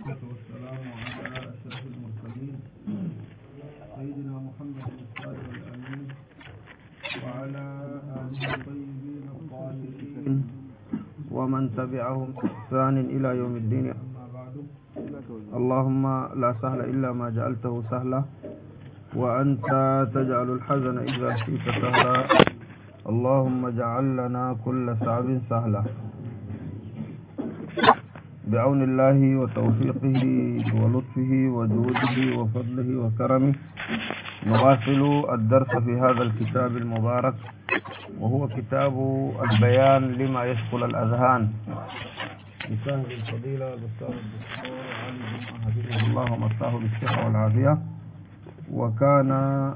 والصلاة والسلام على أشرف المرسلين سيدنا محمد الصادق الأمين وعلى آله الطيبين الطاهرين ومن تبعهم بإحسان إلى يوم الدين. أما بعد، اللهم لا سهل إلا ما جعلته سهلا وأنت تجعل الحزن إذا شئت سهلا. اللهم اجعل لنا كل صعب سهلا بعون الله وتوفيقه ولطفه وجوده وفضله وكرمه. نواصل الدرس في هذا الكتاب المبارك وهو كتاب البيان لما يشغل الأذهان لصاحب الفضيلة الأستاذ الدكتور علي جمعة حفظه الله ومساه بالصحة والعافية. وكان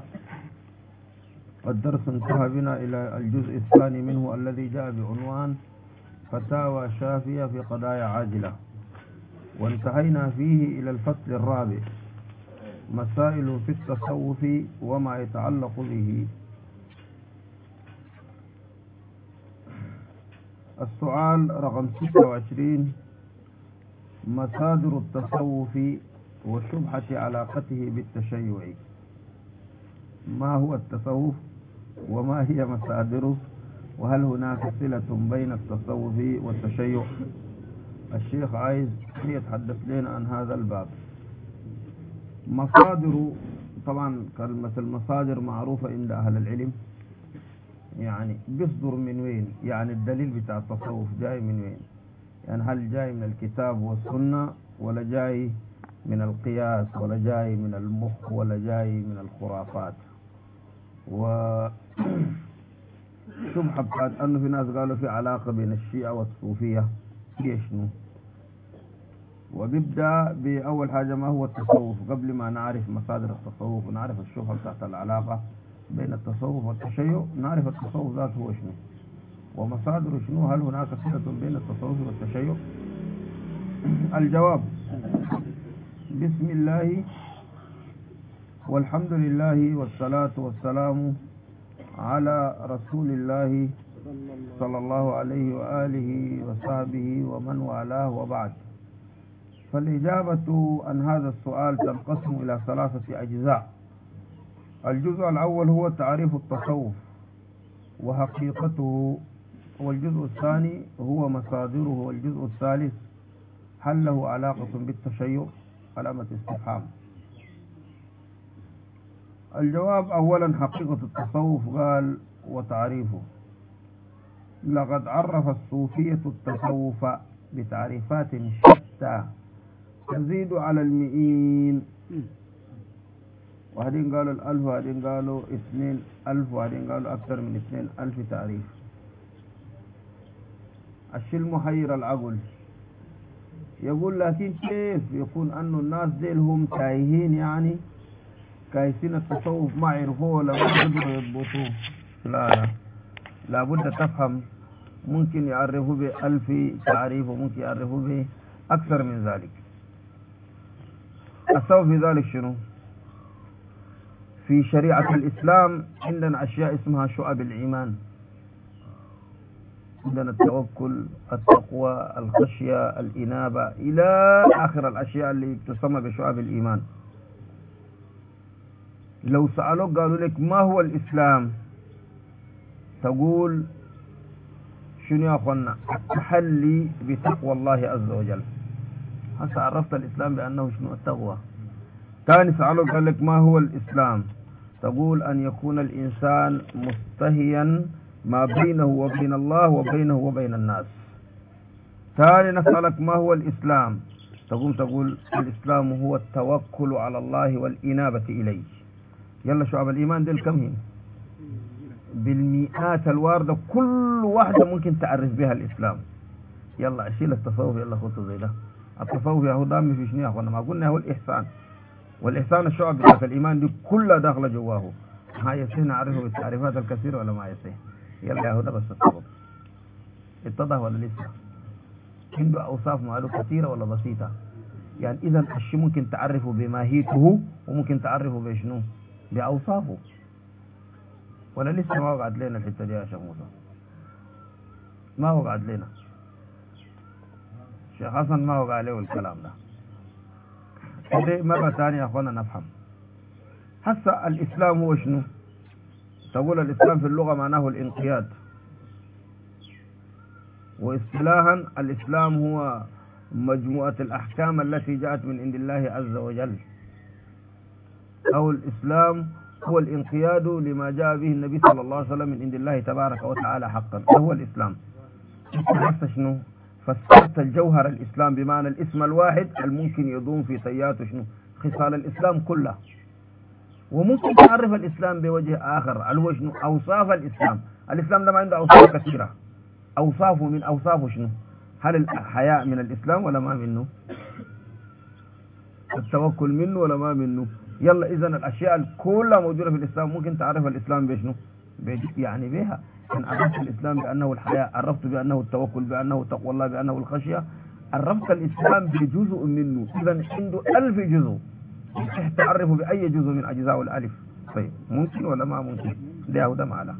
الدرس انتهى بنا إلى الجزء الثاني منه الذي جاء بعنوان فتاوى شافية في قضايا عاجلة، وانتهينا فيه إلى الفصل الرابع مسائل في التصوف وما يتعلق به. السؤال رقم 26: مصادر التصوف وشبهة علاقته بالتشيع. ما هو التصوف وما هي مصادره وهل هناك صلة بين التصوف والتشيع؟ الشيخ عايز يتحدث لنا عن هذا الباب. مصادر، طبعا كلمة المصادر معروفة عند أهل العلم، يعني بيصدر من وين؟ يعني الدليل بتاع التصوف جاي من وين؟ يعني هل جاي من الكتاب والسنة ولا جاي من القياس ولا جاي من المخ ولا جاي من الخرافات؟ شبهة بتاعت أنه في ناس قالوا في علاقة بين الشيعة والصوفية، هي شنو؟ وبيبدأ بأول حاجة ما هو التصوف قبل ما نعرف مصادر التصوف ونعرف الشبهة بتاعت العلاقة بين التصوف والتشيع. نعرف التصوف ذاته هو شنو ومصادره شنو، هل هناك صلة بين التصوف والتشيع؟ الجواب: بسم الله والحمد لله والصلاة والسلام على رسول الله صلى الله عليه وآله وصحبه ومن والاه، وبعد. فالإجابة عن هذا السؤال تنقسم إلى 3 أجزاء. الجزء الأول هو تعريف التصوف وحقيقته، والجزء الثاني هو مصادره، والجزء الثالث هل له علاقة بالتشيع؟ علامة استفهام. الجواب: أولا حقيقة التصوف قال وتعريفه. لقد عرف الصوفية التصوف بتعريفات شتى تزيد على 100. وهذين قالوا 1000 وهذين قالوا 2000 وهذين قالوا أكثر من 2000 تعريف. الشيء المحير العقل يقول لكن كيف يكون أن الناس ديل هم تايهين، يعني كايسين التصوف ما عرفوه ولا ما قدروا يضبطوه؟ لا، لابد تفهم، ممكن يعرفوا ب1000 تعريف وممكن يعرفوا بأكثر من ذلك. السبب في ذلك شنو؟ في شريعة الإسلام عندنا أشياء اسمها شعب الإيمان. عندنا التوكل، التقوى، الخشية، الإنابة، إلى آخر الأشياء اللي تسمى بشعب الإيمان. لو سألوك قالوا لك ما هو الإسلام، تقول شنو يا أخوانا؟ التحلي بتقوى الله عز وجل. هسه عرفت الإسلام بأنه شنو؟ التقوى. ثاني سألوك قال لك ما هو الإسلام، تقول أن يكون الإنسان مستهيا ما بينه وبين الله وبينه وبين الناس. ثاني نسألك ما هو الإسلام، تقول الإسلام هو التوكل على الله والإنابة إليه. يلا شعب الإيمان ديل كم هي؟ بالمئات الواردة، كل واحدة ممكن تعرف بها الإسلام. يلا أشيل التصوف، يلا خطو زي ده. التصوف يا ضامي في شنو يا أخوانا؟ ما قلنا هو الإحسان، والإحسان الشعب بتاعت الإيمان دي كلها داخلة جواه. ها يسيه نعرفه بالتعريفات الكثيرة ولا ما يسيه؟ يلا يا هدى بس التصوف اتضح ولا لسه؟ عنده أوصاف معلومة كثيرة ولا بسيطة؟ يعني إذا الشيء ممكن تعرفه بماهيته وممكن تعرفه بشنو؟ بأوصافه. ولا لسه ما وقعت لنا الحتة دي يا شيخ موسى؟ ما وقعت لنا. شيخ حسن ما وقع له الكلام ده. مرة ثانية يا أخوانا نفهم. هسا الإسلام هو شنو؟ تقول الإسلام في اللغة معناه الانقياد، واصطلاحا الإسلام هو مجموعة الأحكام التي جاءت من عند الله عز وجل، أو الإسلام هو الانقياد لما جاء به النبي صلى الله عليه وسلم من عند الله تبارك وتعالى حقا، هو الإسلام. حتى شنو؟ فسرت الجوهر الإسلام بمعنى الاسم الواحد الممكن يضم في طياته شنو؟ خصال الإسلام كلها. وممكن تعرف الإسلام بوجه آخر اللي هو شنو؟ أوصاف الإسلام. الإسلام ده ما عنده أوصاف كثيرة. أوصافه من أوصافه شنو؟ هل الحياء من الإسلام ولا ما منه؟ التوكل منه ولا ما منه؟ يلا إذا الأشياء كلها موجودة في الإسلام. ممكن تعرف الإسلام بشنو؟ يعني بها. إن عرفت الإسلام بأنه الحياء، عرفت بأنه التوكل، بأنه تقوى الله، بأنه الخشية، عرفت الإسلام بجزء منه. إذا عنده 1000 جزء، تعرفه بأي جزء من أجزاء الألف. طيب ممكن ولا ما ممكن؟ ده معنا.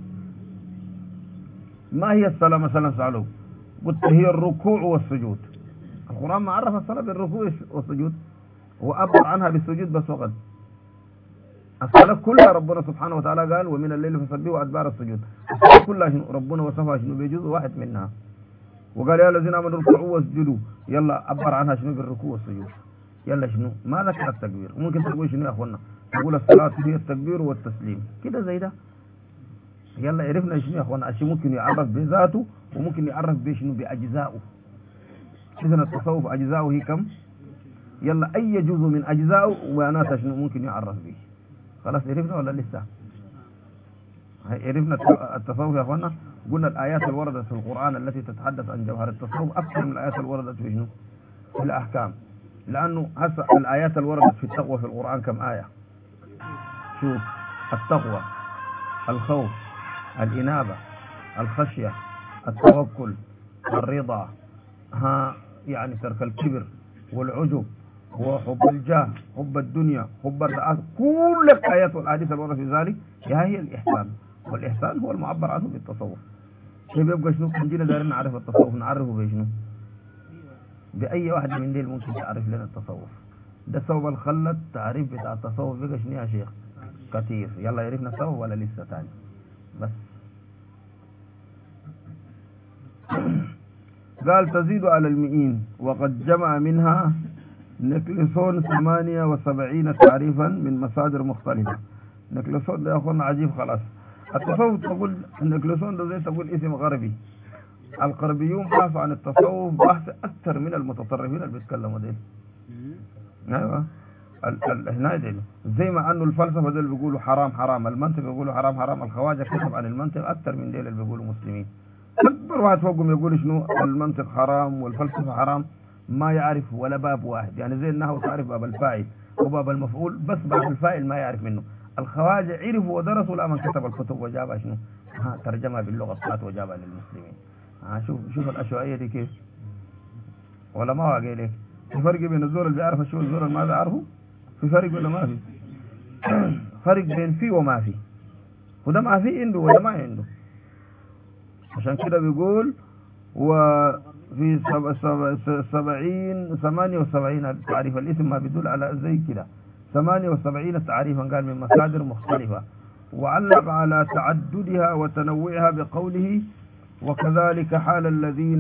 ما هي الصلاة مثلا؟ سألوه قلت هي الركوع والسجود. القرآن ما عرف الصلاة بالركوع والسجود، وأبر عنها بالسجود بس وقت. الصلاة كلها ربنا سبحانه وتعالى قال ومن الليل فسبحوا أدبار السجود. الصلاة كلها شنو؟ ربنا وصفها شنو؟ بجزء واحد منها. وقال يا الذين آمنوا اركعوا واسجدوا، يلا عبر عنها شنو؟ بالركوع والسجود. يلا شنو؟ ما ذكر التكبير. ممكن تقول شنو يا اخوانا؟ تقول الصلاة هي التكبير والتسليم كده زي ده. يلا عرفنا شنو يا اخوانا؟ الشيء ممكن يعرف بذاته وممكن يعرف بشنو؟ بأجزائه. إذن التصوف أجزائه هي كم؟ يلا أي جزء من أجزائه ومعناتها شنو ممكن يعرف به. خلاص عرفنا ولا لسه؟ عرفنا التصوف يا اخوانا. قلنا الآيات اللي وردت في القرآن التي تتحدث عن جوهر التصوف أكثر من الآيات اللي وردت في شنو؟ في الأحكام. لأنه هسه الآيات اللي وردت في التقوى في القرآن كم آية؟ شوف، التقوى، الخوف، الإنابة، الخشية، التوكل، الرضا، يعني ترك الكبر والعجب وحب الجاه، حب الدنيا، حب الرئاسة. كل الآيات والأحاديث الواردة في ذلك هي الإحسان. والإحسان هو المعبر عنه بالتصوف. كيف يبقى شنو؟ نجينا دايرين نعرف التصوف، نعرفه بشنو؟ بأي واحد من ديل ممكن تعرف لنا التصوف. ده سبب الخلة التعريف بتاع التصوف بقى شنو يا شيخ؟ كثير. يلا عرفنا السبب ولا لسه تاني؟ بس قال تزيد على 100 وقد جمع منها نكلسون 78 تعريفا من مصادر مختلفة. نكلسون ده يا اخوانا عجيب. خلاص التصوف تقول نكلسون ده زي تقول اسم غربي. الغربيون بحثوا عن التصوف بحث أكثر من المتطرفين اللي بيتكلموا ديل. ايوه هنا ديل. زي ما انه الفلسفه ديل بيقولوا حرام حرام، المنطق بيقولوا حرام حرام، الخواجه كتب عن المنطق اكثر من ديل اللي بيقولوا مسلمين. اكبر واحد فوقهم يقول شنو؟ المنطق حرام والفلسفه حرام. ما يعرف ولا باب واحد. يعني زي النحو تعرف باب الفاعل وباب المفعول، بس باب الفاعل ما يعرف منه. الخواجه عرفوا ودرسوا لما كتب الكتب وجابها شنو؟ ترجمها باللغه بتاعته وجابها للمسلمين. شوف الأشوائية دي كيف. ولا ما واقع لك في فرق بين الزور اللي بيعرف الشو والزور اللي ما بيعرفه؟ في فرق ولا ما في؟ فرق بين في وما في. وده ما في عنده وده ما عنده. عشان كده بيقول وفي 78 تعريف. الاسم ما بيدل على زي كده 78 تعريفا قال من مصادر مختلفة. وعلق على تعددها وتنوعها بقوله وكذلك حال الذين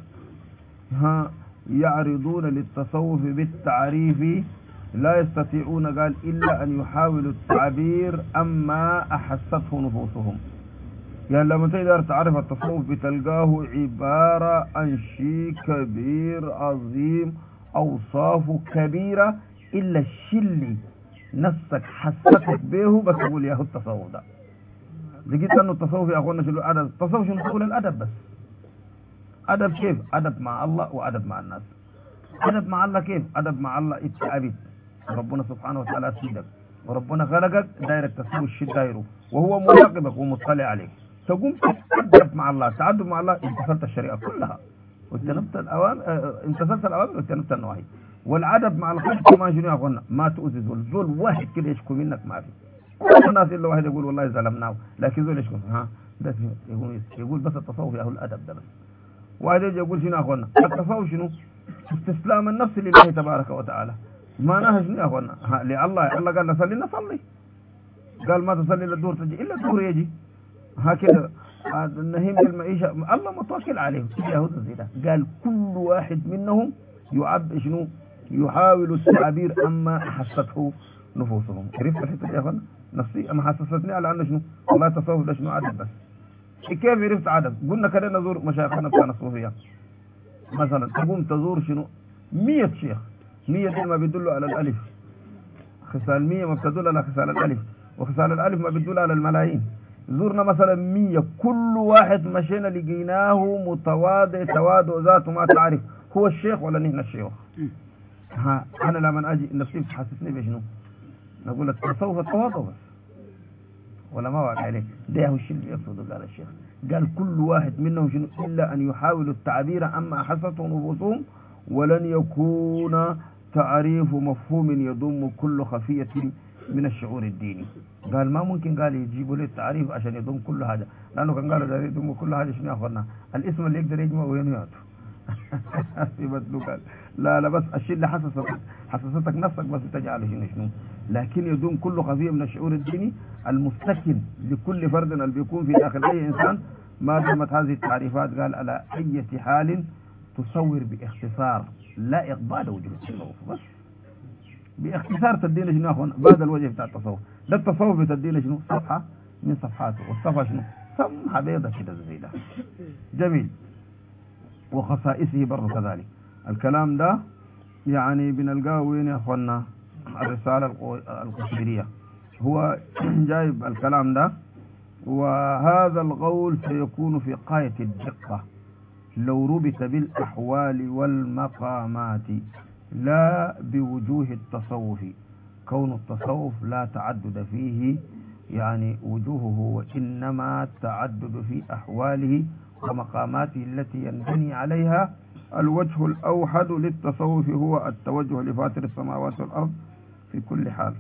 يعرضون للتصوف بالتعريف لا يستطيعون قال إلا أن يحاولوا التعبير أما أحسته نفوسهم. يعني لما تقدر تعرف التصوف بتلقاه عبارة عن شيء كبير عظيم أوصافه كبيرة إلا الشلي نفسك حسيتك به بس تقول ياهو التصوف ده. لقيت أنه التصوف يا أخوانا شنو الأدب؟ التصوف شنو تقول الأدب بس. أدب كيف؟ أدب مع الله وأدب مع الناس. أدب مع الله كيف؟ أدب مع الله اتعبت ربنا سبحانه وتعالى سيدك وربنا خلقك دايرك تسوي الشيء دايره وهو مراقبك ومطلع عليك. تقوم تأدب مع الله. تعدد مع الله امتثلت الشريعة كلها واجتنبت الأوامر، امتثلت الأوامر واجتنبت النواهي. والعدب مع الخلق ما شنو يا أخوانا؟ ما تؤذي ذل واحد كده يشكو منك ما في. الناس إلا واحد يقول والله ظلمناه لكن ذول يشكو ده يقول بس التصوف يا أهل الأدب ده بس. واحد يجي يقول شنو يا أخوانا؟ التصوف شنو؟ استسلام النفس لله تبارك وتعالى. ما نهجني يا أخوانا لله الله قال نصلي نصلي، قال ما تصلي للدور تجي إلا الدور يجي هكذا. النهيم بالمعيشة الله متوكل عليه يهود زي ده. قال كل واحد منهم شنو يحاول التعبير أما حسته نفوسهم. عرفت الحتة يا أخوانا؟ نفسي أما حسستني على أنه شنو والله التصوف ده شنو عدد بس. كيف عرفت عدد؟ قلنا كده نزور مشايخنا بتاع الصوفية مثلا، تقوم تزور شنو 100 شيخ، 100 دي ما بيدلوا على الألف، خصال 100 ما بتدل على خصال الألف، وخصال الألف ما بتدل على الملايين. زورنا مثلا 100 كل واحد مشينا لقيناه متواضع تواضع ذاته ما تعرف هو الشيخ ولا نحن الشيخ. ها أنا لما أجي نفسي بتحسسني بشنو؟ نقول لك التصوف التواضع بس ولا ما وعد عليه. ده هو الشيء اللي يقصده. قال الشيخ قال كل واحد منهم شنو إلا أن يحاولوا التعبير عما أحسته نفوسهم، ولن يكون تعريف مفهوم يضم كل خفية من الشعور الديني. قال ما ممكن قال يجيبوا لي التعريف عشان يضم كل حاجة، لأنه كان قالوا ده يضم كل حاجة شنو يا أخوانا؟ الاسم اللي يقدر يجمع وين يعطوا يبدلوا. قال لا بس الشيء اللي حسستك نفسك بس تجعله شنو لكن يضم كل خفية من الشعور الديني المستكن لكل فرد اللي بيكون في داخل أي إنسان ما دامت هذه التعريفات. قال على أي حال تصور باختصار لا إقبال وجه التصوف، بس باختصار تدينا شنو يا أخوان بعد الوجه بتاع التصوف ده. التصوف بتدينا شنو صفحة من صفحاته، والصفحة شنو سمحة بيضة كده زي ده. جميل. وخصائصه برضه كذلك. الكلام ده يعني بنلقاه وين يا أخوانا؟ الرسالة القشيرية هو جايب الكلام ده. وهذا القول سيكون في غاية الدقة لو ربط بالأحوال والمقامات لا بوجوه التصوف، كون التصوف لا تعدد فيه يعني وجوهه، وإنما التعدد في أحواله ومقاماته التي ينبني عليها. الوجه الأوحد للتصوف هو التوجه لفاطر السماوات والأرض في كل حال.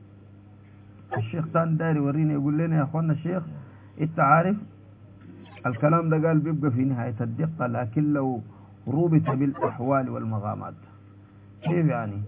الشيخ تان داري ورينا يقول لنا يا أخوانا الشيخ انت عارف الكلام ده قال بيبقى في نهاية الدقة، لكن لو ربط بالأحوال والمقامات. كيف يعني؟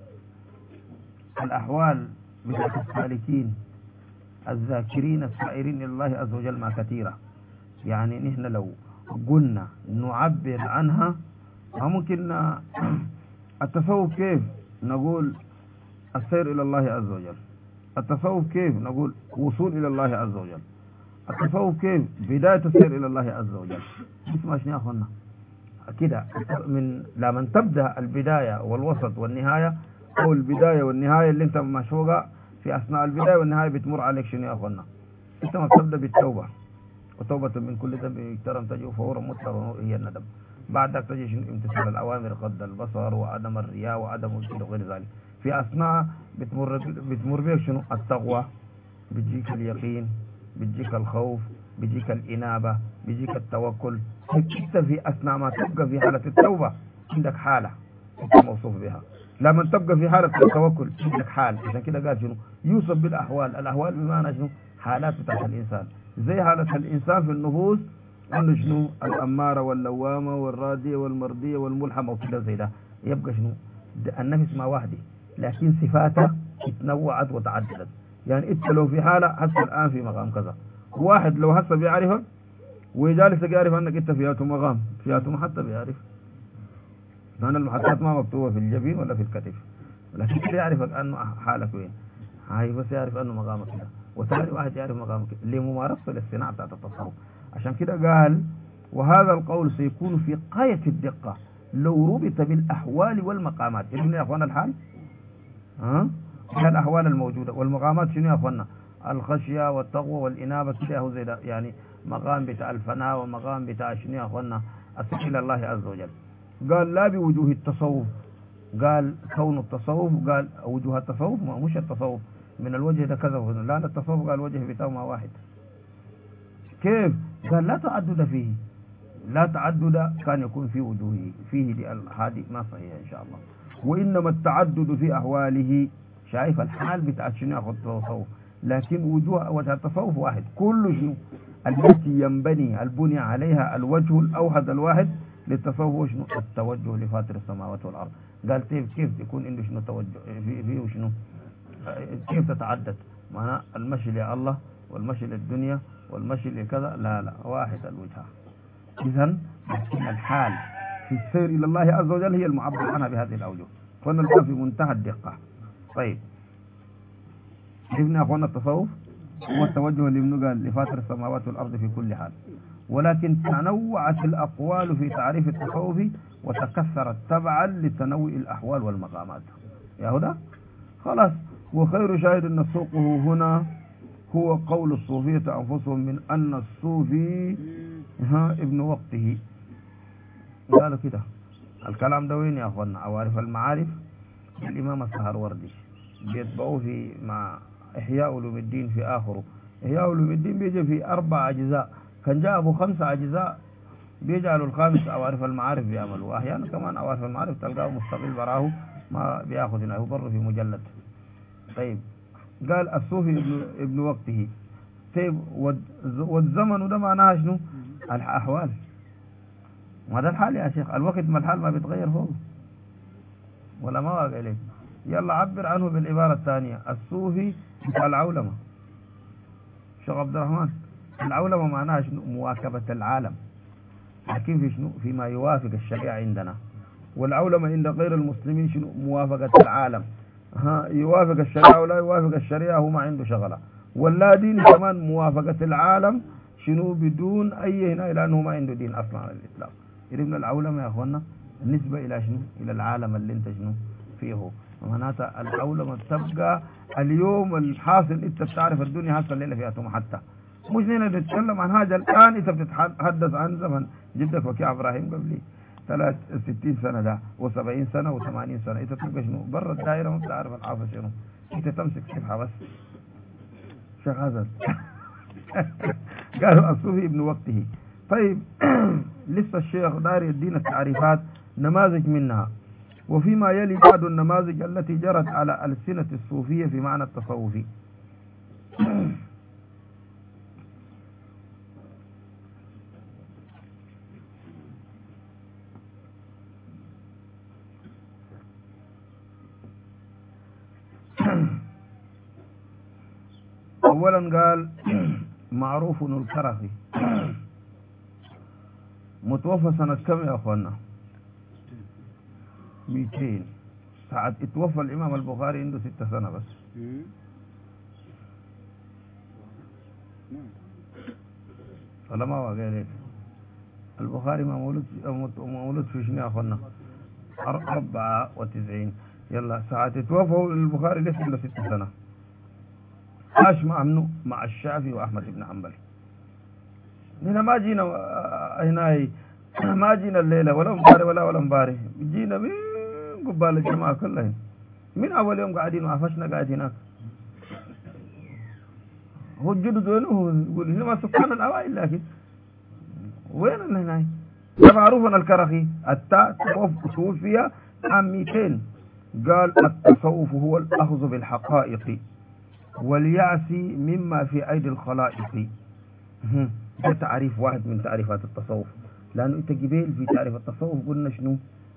الأحوال بتاعت السالكين الذاكرين السائرين إلى الله عز وجل ما كثيرة، يعني نحن لو قلنا نعبر عنها ممكن التصوف كيف نقول السير إلى الله عز وجل، التصوف كيف نقول وصول إلى الله عز وجل، التصوف كيف بداية السير إلى الله عز وجل. اسمع شنو يا أخوانا كده من لما تبدأ البداية والوسط والنهاية، أو البداية والنهاية اللي أنت مشوقة في أثناء البداية والنهاية بتمر عليك شنو يا أخوانا؟ أنت ما بتبدأ بالتوبة، وتوبة من كل ذنب يكترم تجو فورا مطلق هي الندم. بعدك تجي شنو امتثال الأوامر، غض البصر، وعدم الرياء، وعدم الكذب وغير ذلك. في أثناء بتمر بيك شنو التقوى، بيجيك اليقين، بيجيك الخوف، بيجيك الإنابة، بيجيك التوكل. انت في أثناء ما تبقى في حالة التوبة عندك حالة انت موصوف بها، لما تبقى في حالة التوكل عندك حال. عشان كده قال شنو يوصف بالأحوال. الأحوال بمعنى شنو حالات بتاعت الإنسان، زي حالة الإنسان في النفوس عنده شنو الأمارة واللوامة والرادية والمرضية والملحمة وكده زي ده. يبقى شنو النفس ما واحدة لكن صفاتها اتنوعت وتعددت. يعني انت لو في حالة هسه الآن في مقام كذا، واحد لو هسه بيعرفك وجالس يعرف انك انت فياته مقام فياته حتى بيعرف، لأن المحطات ما مكتوبة في الجبين ولا في الكتف، لكن كده يعرفك انه حالك وين، هاي بس يعرف انه مقامك كده. وثاني واحد يعرف مقامك لممارسة الاصطناع بتاعت التصرف. عشان كده قال وهذا القول سيكون في غاية الدقة لو ربط بالأحوال والمقامات. شنو يا اخوانا الحال؟ الأحوال الموجودة والمقامات شنو يا اخوانا؟ الخشية والتقوى والإنابة كده هو زي ده، يعني مقام بتاع الفناء ومقام بتاع شنو يا اخوانا السير إلى الله عز وجل. قال لا بوجوه التصوف، قال كون التصوف، قال وجوه التصوف مش التصوف من الوجه ده كذا وكذا، لا التصوف قال وجه بتاعه ما واحد. كيف؟ قال لا تعدد فيه، لا تعدد كان يكون في وجوهه فيه، هذه ما صحيح إن شاء الله. وإنما التعدد في أحواله. شايف الحال بتاعت شنو ياخذ التصوف، لكن وجه التصوف واحد كل شنو التي ينبني البني عليها الوجه الأوحد الواحد للتصوف هو شنو؟ التوجه لفاطر السماوات والأرض. قال كيف يكون عنده شنو توجه فيه وشنو؟ كيف تتعدد؟ معناه المشي لله والمشي للدنيا والمشي لكذا، لا واحد الوجهة. إذن الحال في السير إلى الله عز وجل هي المعبر عنها بهذه الأوجه. أخوانا الآن في منتهى الدقة. طيب شفنا أخوانا التصوف هو التوجه اللي منه قال لفاطر السماوات والأرض في كل حال، ولكن تنوعت الأقوال في تعريف التصوف وتكثرت تبعا لتنوع الأحوال والمقامات. يا هدى خلاص. وخير شاهد نسوقه هنا هو قول الصوفية أنفسهم من أن الصوفي ابن وقته. قالوا كده. الكلام ده وين يا أخوانا؟ عوارف المعارف الإمام السهروردي بيتبعوه في مع إحياء علوم الدين في آخره. إحياء علوم الدين بيجي في 4 أجزاء، كان جاء أبو 5 أجزاء بيجعلوا الخامس عوارف المعارف بيعملوا. أحيانا كمان عوارف المعارف تلقاه مستقل براه ما بياخذ هنا، هو بره في مجلد. طيب قال الصوفي ابن وقته. طيب والزمن ده معناها شنو؟ الأحوال. ما ده الحال يا شيخ، الوقت ما الحال ما بيتغير فوق ولا ما واقع ليه؟ يلا عبر عنه بالعبارة الثانية. الصوفي بتاع العولمة شيخ عبد الرحمن، العولمة معناها شنو؟ مواكبة العالم، لكن في شنو؟ فيما يوافق الشريعة عندنا. والعولمة عند غير المسلمين شنو؟ موافقة العالم. يوافق الشريعة ولا يوافق الشريعة هو ما عنده شغلة. ولا دين كمان موافقة العالم شنو؟ بدون أي هنا، لأنه ما عنده دين أصلا على الإسلام. من العولمة يا أخوانا النسبة إلى شنو؟ إلى العالم اللي انت شنو فيه. معناتها العولمة تبقى اليوم الحاصل. انت بتعرف الدنيا هسه الليلة فيها حتى مش هنا نتكلم عن هذا الآن. انت بتتحدث عن زمن جدك وكيع إبراهيم قبلي 60 سنة ده و70 سنة و80 سنة. انت تبقى شنو؟ برا الدائرة ما بتعرف الحافظ شنو. انت تمسك صفحة بس. شيخ هذا قالوا الصوفي ابن وقته. طيب لسه الشيخ داير يدينا التعريفات نماذج منها، وفيما يلي بعض النماذج التي جرت على ألسنة الصوفية في معنى التصوفي. أولا قال معروف الكرخي متوفى سنة كم يا أخوانا؟ 200. ساعة اتوفى الإمام البخاري عنده 6 سنة بس. ولا ما واقع ليك؟ البخاري ما مولود في شنو يا أخوانا؟ 94. يلا ساعة اتوفى البخاري لسه عنده 6 سنة. عاش مع منه؟ مع الشافعي وأحمد بن حنبل. هنا ما جينا هنا ما جينا الليلة ولا مباري ولا مباري، جينا من قبال الجماعة كلهم من أول يوم قاعدين وعفشنا قاعد هناك. هو الجدد وينه؟ يقول هنا ما سكان الأوائل، لكن وين هنا؟ معروف أن الكرخي توفي عام 200. قال التصوف هو الأخذ بالحقائق واليأس مما في أيدي الخلائق. ده تعريف واحد من تعريفات التصوف. لأنه أنت جبال في تعريف التصوف قلنا شنو؟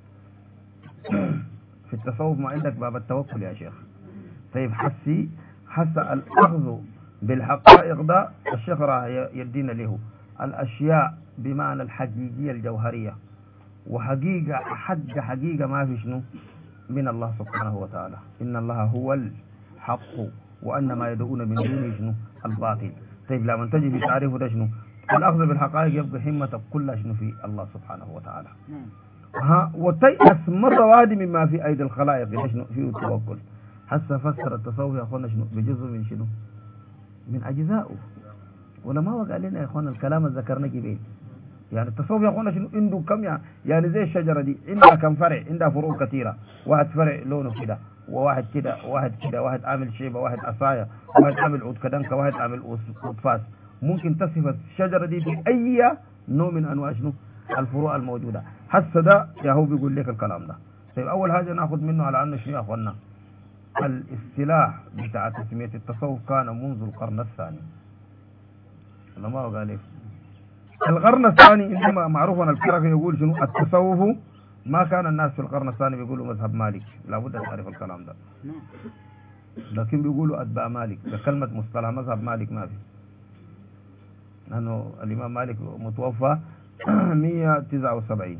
في التصوف ما عندك باب التوكل يا شيخ. طيب حس الأخذ بالحقائق ده الشيخ راح يدينا له الأشياء بمعنى الحقيقية الجوهرية، وحقيقة حقيقة ما في شنو من الله سبحانه وتعالى. إن الله هو الحق وأن ما يدعون من دونه شنو؟ الباطل. طيب لما تجي في تعريفه ده شنو؟ الأخذ بالحقائق يبقى همتك كلها شنو في الله سبحانه وتعالى. وتيأس مرة واحدة مما في أيدي الخلائق ده شنو؟ فيه التوكل. حتى فسر التصوف يا أخوانا شنو؟ بجزء من شنو؟ من أجزائه. ولا ما وقع لنا يا أخوانا الكلام اللي ذكرنا جبين. يعني التصوف يا أخوانا شنو؟ عنده كم يعني زي الشجرة دي عندها كم فرع؟ عندها فروع كثيرة. واحد فرع لونه كده، وواحد كده، واحد كده، واحد عامل شيبة، واحد عصاية، واحد عامل عود كدنكة، واحد عامل عود فاس. ممكن تصف الشجرة دي بأي نوع من أنواع شنو؟ الفروع الموجودة. حس ده يا هو بيقول لك الكلام ده. طيب أول حاجة ناخذ منه على أنه شنو يا أخوانا؟ الاصطلاح بتاع تسمية التصوف كان منذ القرن الثاني. لما قال لك القرن الثاني إنما معروف أن الكرخي يقول شنو التصوف. ما كان الناس في القرن الثاني بيقولوا مذهب مالك، لابد أن تعرف الكلام ده، لكن بيقولوا أتباع مالك. بكلمة مصطلح مذهب مالك ما في، لأنه الإمام مالك متوفى 179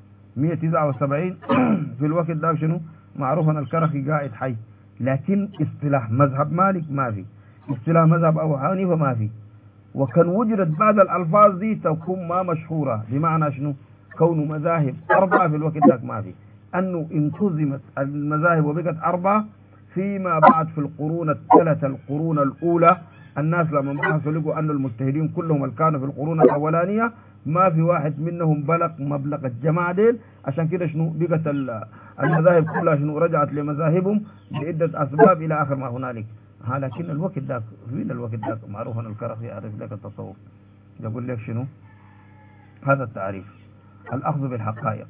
في الوقت ده شنو معروف أن الكرخي قاعد حي، لكن اصطلاح مذهب مالك ما في، اصطلاح مذهب أبو حنيفة ما في. وكان وجدت بعض الألفاظ دي تكون ما مشهورة، بمعنى شنو كون مذاهب أربعة في الوقت ده ما في، أنه انتظمت المذاهب وبقت أربعة فيما بعد في القرون الثلاثة القرون الأولى. الناس لما بحثوا لقوا أن المجتهدين كلهم اللي كانوا في القرون الأولانية ما في واحد منهم بلغ مبلغ الجماعة ديل. عشان كده شنو بقت المذاهب كلها شنو رجعت لمذاهبهم بعدة أسباب إلى آخر ما هنالك. لكن الوقت ذاك فين الوقت ذاك معروف أن الكرخي يعرف لك التصوف، يقول لك شنو هذا التعريف: الأخذ بالحقائق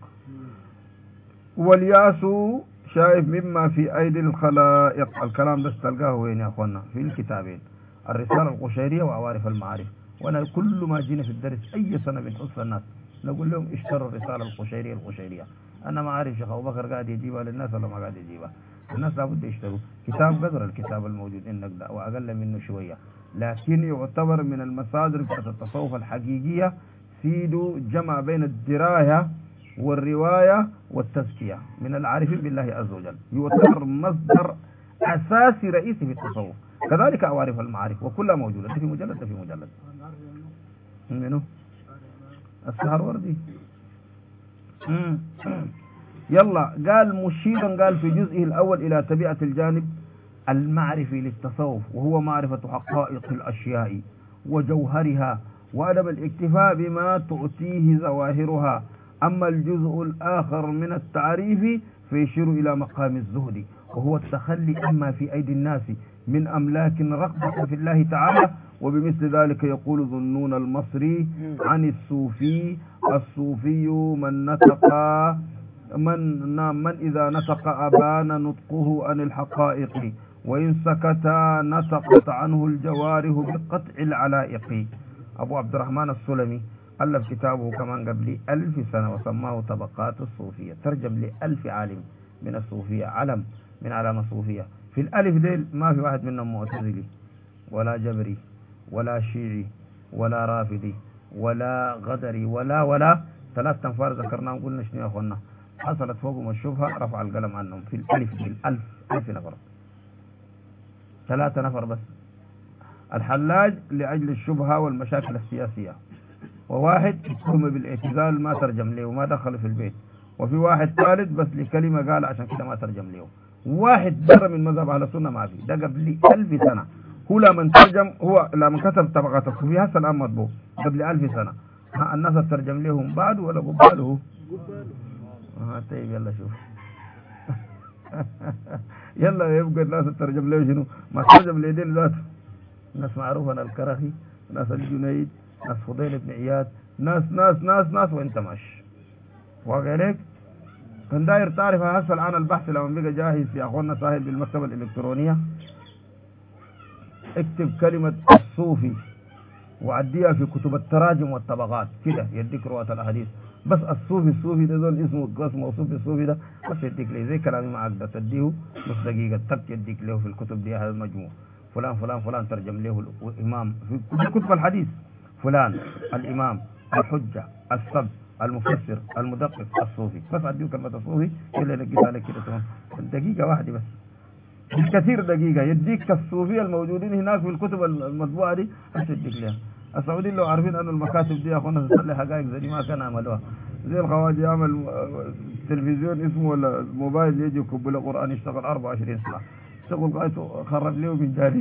والياس شايف مما في أيدي الخلائق. الكلام ده تلقاه وين يا أخوانا؟ في الكتابين: الرسالة القشيرية وعوارف المعارف. وأنا كل ما جينا في الدرس أي سنة بنحث الناس نقول لهم اشتروا الرسالة القشيرية. أنا ما أعرف شيخ أبو بكر قاعد يجيبها للناس ولا ما قاعد يجيبها. الناس لابد يشتروا كتاب قدر الكتاب الموجود إنك ده وأقل منه شوية، لكن يعتبر من المصادر بتاعت التصوف الحقيقية. سيدو جمع بين الدراية والرواية والتزكية من العارفين بالله عز وجل، يعتبر مصدر أساسي رئيسي في التصوف. كذلك عوارف المعارف وكلها موجودة في مجلد منه السهر وردي. يلا قال مشيرا قال في جزئه الأول إلى تبعة الجانب المعرفي للتصوف، وهو معرفة حقائق الأشياء وجوهرها وعدم الاكتفاء بما تؤتيه ظواهرها. أما الجزء الآخر من التعريف فيشير إلى مقام الزهد، وهو التخلي عما في أيدي الناس من أملاك رغبة في الله تعالى. وبمثل ذلك يقول ذنون المصري عن الصوفي من إذا نطق أبان نطقه عن الحقائق، وإن سكت نطقت عنه الجوارح بقطع العلائق. أبو عبد الرحمن السلمي ألف كتابه كمان قبل 1000 سنة وسماه طبقات الصوفية، ترجم ل1000 عالم من الصوفية، علم من علامة الصوفية. في الألف ديل ما في واحد منهم معتزلي ولا جبري ولا شيعي ولا رافضي ولا غدري ولا 3 أنفار ذكرناهم. قلنا شنو يا أخوانا؟ حصلت فوقهم الشبهة رفع القلم عنهم. في الألف ديل 1000 نفر، 3 نفر بس: الحلاج لأجل الشبهة والمشاكل السياسية، وواحد اتهم بالاعتزال ما ترجم له وما دخل في البيت، وفي واحد ثالث بس لكلمة قال عشان كده ما ترجم له. واحد بره من مذهب أهل السنة ما في، ده قبل 1000 سنة. هو لما ترجم، هو لما كتب طبقات الصوفية هسه الآن مطبوع قبل 1000 سنة. الناس ترجم لهم بعد ولا قباله؟ طيب يلا شوف. يلا يبقى الناس ترجم له شنو؟ ما ترجم لدين ذاته. ناس معروفة أنا الكرخي، ناس الجنيد، ناس فضيل بن عياد، ناس وانت ماشي وغيرك. كان داير تعرف هسه الآن البحث لما بقى جاهز يا أخوانا ساهل بالمكتبة الإلكترونية، اكتب كلمة الصوفي وعديها في كتب التراجم والطبقات كده يديك رواة الأحاديث. بس الصوفي ده دول اسمه قسم موصوف بالصوفي ده بس يديك ليه زي كلامي معك ده، تديه نص دقيقة تك يديك له في الكتب دي هذا المجموع فلان ترجم له الإمام في كتب الحديث، فلان الإمام الحجة السبت المفسر المدقق الصوفي. بس أديه كلمة الصوفي إلا لقيت عليك كده تمام دقيقة واحدة بس، بالكثير دقيقة يديك الصوفية الموجودين هناك في الكتب المطبوعة دي بس يديك لها. السعوديين لو عارفين أن المكاتب دي يا أخوانا تصلي حقائق زي ما كان عملوها. زي الخواجة يعمل تلفزيون اسمه ولا موبايل يجي يكب له قرآن يشتغل 24 ساعة، يشتغل قايته خرب له من جاري.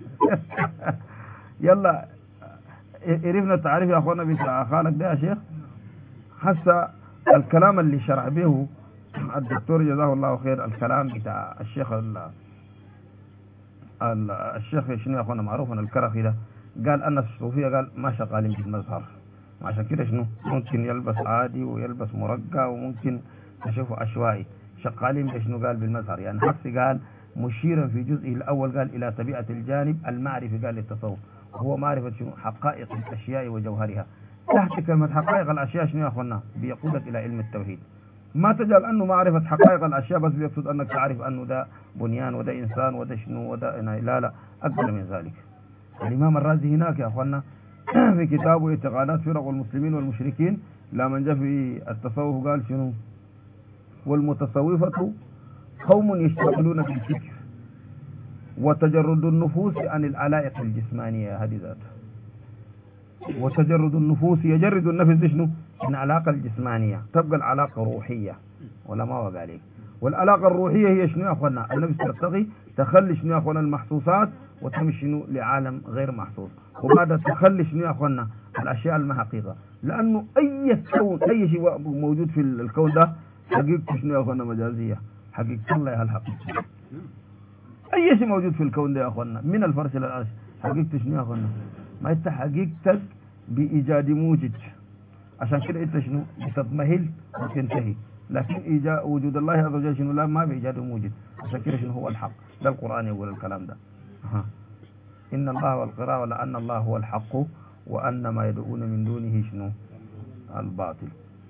يلا عرفنا التعريف يا أخوانا بتاع خالك ده يا شيخ. حتى الكلام اللي شرح به الدكتور جزاه الله خير، الكلام بتاع الشيخ شنو يا أخوانا معروف أن الكرخي ده قال أن الصوفية قال ما شغالين بالمظهر، عشان كده شنو ممكن يلبس عادي ويلبس مرقع وممكن تشوفه عشوائي، شغالين بشنو قال بالمظهر. يعني حفصي قال مشيرا في جزئه الأول قال إلى طبيعة الجانب المعرفي قال للتصوف، وهو معرفة شنو حقائق الأشياء وجوهرها. تحت كلمة حقائق الأشياء شنو يا أخوانا؟ بيقودك إلى علم التوحيد. ما تجعل أنه معرفة حقائق الأشياء بس بيقصد أنك تعرف أنه ده بنيان وده إنسان وده شنو وده لا لا، أكبر من ذلك. الإمام الرازي هناك يا أخوانا في كتابه اعتقادات فرق المسلمين والمشركين لما جاء في التصوف قال شنو؟ والمتصوفة قوم يشتغلون بالفكر وتجرد النفوس عن العلائق الجسمانية هذه ذاتها. وتجرد النفوس يجرد النفس شنو؟ من العلاقة الجسمانية، تبقى العلاقة روحية ولا ما وقع عليك. والعلاقة الروحية هي شنو يا أخوانا؟ النفس ترتقي تخلي شنو يا أخوانا المحسوسات وتمشي شنو لعالم غير محسوس. وبعد تخلي شنو يا أخوانا الأشياء المحقيقة، لأنه أي كون أي شيء موجود في الكون ده حقيقته شنو يا أخوانا مجازية، حقيقة الله هي الحقيقة. أي شيء موجود في الكون ده يا أخوانا من الفرش إلى العرش حقيقته شنو يا أخوانا؟ ما أنت حقيقتك بإيجاد موجد، عشان كده أنت شنو بتضمهل وتنتهي. لكن وجود الله عز وجل شنو لا ما بإيجاد موجد، عشان كده شنو هو الحق. ده القرآن يقول الكلام ده. إن الله والقراءة ولأن الله هو الحق وأن ما يدعون من دونه شنو الباطل.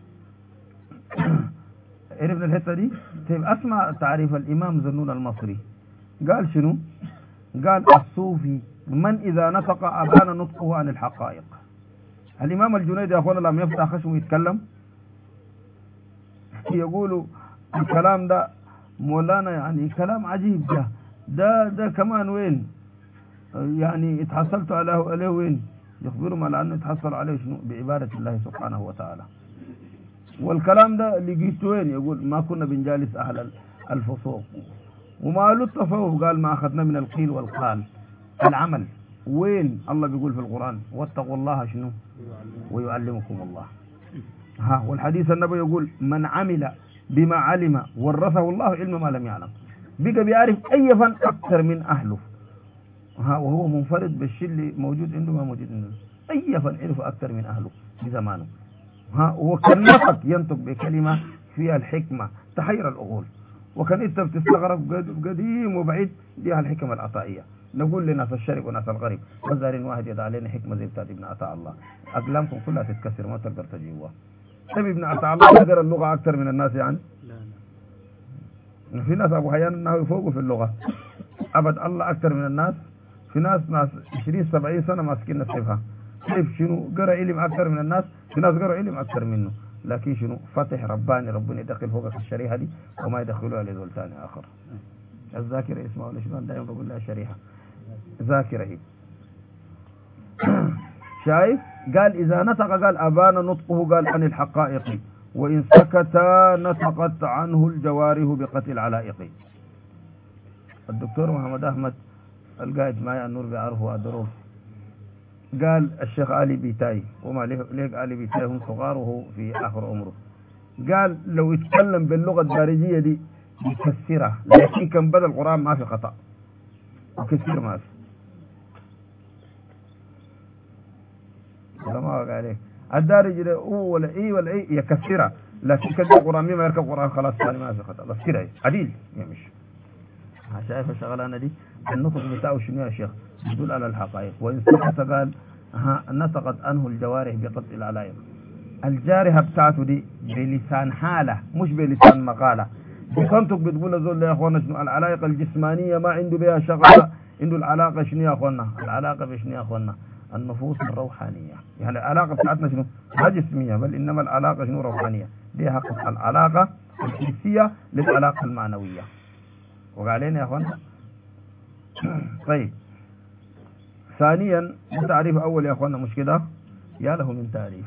عرفنا الحتة دي؟ طيب أسمع تعريف الإمام ذنون المصري قال شنو؟ قال الصوفي من إذا نطق أبان نطقه عن الحقائق. الإمام الجنيد يا أخوانا لما يفتح خشمه يتكلم يقولوا الكلام ده مولانا يعني كلام عجيب. ده كمان وين يعني اتحصلت عليه وين؟ يخبرهم على أنه اتحصل عليه شنو؟ بعبادة الله سبحانه وتعالى. والكلام ده لقيته وين؟ يقول ما كنا بنجالس أهل الفسوق. وما له التصوف قال ما أخذنا من القيل والقال. العمل وين؟ الله بيقول في القرآن واتقوا الله شنو ويعلمكم الله. والحديث النبي يقول من عمل بما علم ورثه الله علم ما لم يعلم. بقى بيعرف أي فن أكثر من أهله، وهو منفرد بالشيء اللي موجود عنده ما موجود عنده. أي فن عرف أكثر من أهله بزمانه. وكان نطق ينطق بكلمة فيها الحكمة تحير العقول. وكان انت بتستغرب قديم وبعيد ديها الحكمة العطائية. نقول لناس الشرق وناس الغرب وزارين واحد يدعى علينا حكمة زي بتاعت ابن عطاء الله، أقلامكم كلها تتكسر ما تقدر تجيبوها. طيب ابن عطاء الله يقدر اللغة أكثر من الناس يعني؟ لا. في ناس أبو حيان أنه يفوقوا في اللغة أبد الله أكثر من الناس. في ناس 20-70 سنة ماسكين نصيبها. كيف شنو قرأ علم أكثر من الناس؟ في ناس قرأ علم أكثر منه، لكن شنو فتح رباني ربنا يدخل فوق في الشريحة دي وما يدخلوها لذول ثاني آخر. الذاكرة اسمها ولا شنو دائما بقول لها شريحة ذاكرة هي. شايف؟ قال إذا نطق قال أبان نطقه قال عن الحقائق وإن سكت نطقت عنه الجوارح بقتل العلائق. الدكتور محمد أحمد القائد معي النور بيعرفه الدروس قال الشيخ علي بيتاي وما ليك علي بيتاي هم صغار وهو في آخر عمره، قال لو يتكلم باللغة الدارجية دي يكسرها، لكن كان بدل القرآن ما في خطأ وكثير ما في. ولا ما وقع عليك الدارجي ده ولا إيه يكسرها، لكن كان القرآن ما يركب القرآن خلاص ثاني ما في خطأ بس كده عديل يعني. مش شايف الشغلانة دي النطق بتاعه شنو يا شيخ؟ يدل على الحقائق. وإن سكت قال نطقت عنه الجوارح بقتل العلائق. الجارحة بتاعته دي بلسان حالة مش بلسان مقالة. بتنطق بتقول زول يا اخوانا شنو العلائق الجسمانية ما عنده بها شغلة، عنده العلاقة شنو يا اخوانا؟ العلاقة بشنو يا اخوانا؟ النفوس الروحانية. يعني العلاقة بتاعتنا شنو؟ لا جسمية بل إنما العلاقة شنو روحانية. دي حق العلاقة الحسية للعلاقة المعنوية. وقالين يا اخوانا طيب ثانيا تعريف اول يا اخوانا مش كده يا له من تعريف.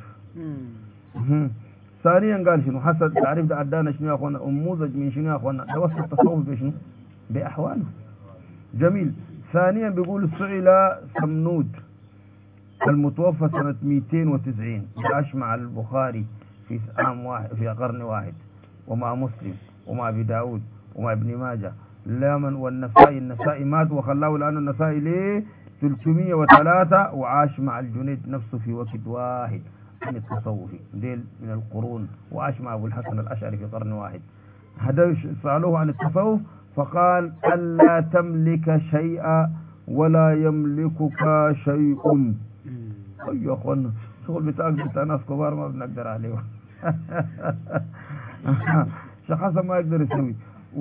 ثانيا قال شنو حسب تعريف ده ادانا شنو يا اخوانا نموذج من شنو يا اخوانا ده وصف التصوف بشنو باحواله. جميل. ثانيا بيقول سئل سمنود المتوفى سنة 290 عاش مع البخاري في عام واحد في قرن واحد ومع مسلم ومع ابي داود ومع ابن ماجه لمن والنسائي مات وخلاه لأنه النسائي ليه 303 وعاش مع الجنيد نفسه في وقت واحد عن التصوف ديل من القرون، وعاش مع أبو الحسن الأشعري في قرن واحد. هذا سألوه عن التصوف فقال ألا تملك شيئا ولا يملكك شيء. يا أخوانا شغل بتاع ناس كبار ما بنقدر عليه. شخص ما يقدر يسوي،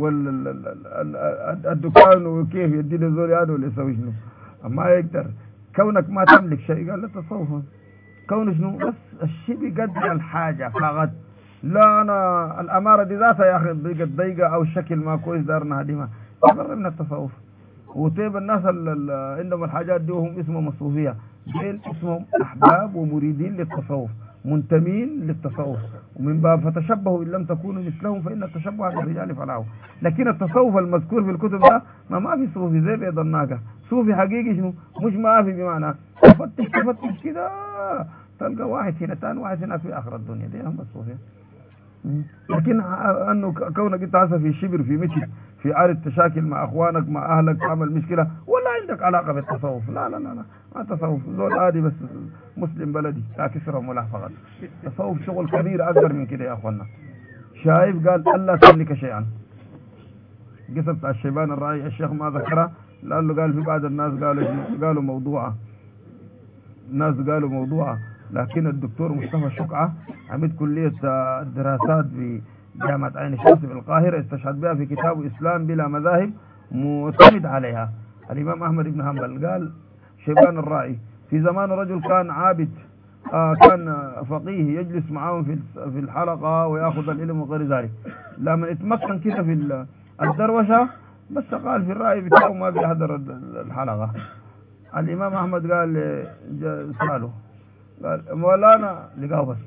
والدكان وكيف يديني زول هذا ولا يسوي شنو؟ ما يقدر. كونك ما تملك شيء قال لا تصوف. كون شنو؟ بس الشيء بيقدر الحاجة فقط. لا أنا الأمارة دي ذاتها يا أخي بقت ضيقة أو الشكل ما كويس دارنا هديمة، يبرر من التصوف. وطيب الناس عندهم الحاجات دي وهم اسمهم الصوفية، دين اسمهم أحباب ومريدين للتصوف، منتمين للتصوف، ومن باب فتشبهوا إن لم تكونوا مثلهم فإن التشبه بالرجال فلاح. لكن التصوف المذكور في الكتب ده ما في صوفي زي بيض الناقة. صوفي حقيقي شنو؟ مش ما في بمعنى تفتش كده تلقى واحد هنا تاني واحد هنا في آخر الدنيا، دي هم الصوفية. لكن أنه كونك أنت هسه في شبر في مشي في عارض تشاكل مع أخوانك مع أهلك تعمل مشكلة ولا عندك علاقة بالتصوف، لا لا لا لا، ما تصوف زول عادي بس مسلم بلدي لا كسرهم ولا فقط. تصوف شغل كبير أكبر من كده يا أخوانا. شايف قال ألا تملك شيئا. قصة الشيبان الرأي الشيخ ما ذكرها لأنه قال في بعض الناس قالوا موضوعة، الناس قالوا موضوعة، لكن الدكتور مصطفى شقعة عميد كلية الدراسات في جامعة عين شمس في القاهرة استشهد بها في كتاب إسلام بلا مذاهب معتمد عليها. الإمام أحمد بن حنبل قال شيبان الراعي في زمان رجل كان عابد، كان فقيه يجلس معهم في الحلقة ويأخذ العلم وغير ذلك. لما يتمكن كده في الدروشة بس قال في الرأي بتاعه ما بيحضر الحلقة. الإمام أحمد قال سأله قال مولانا لقاه بس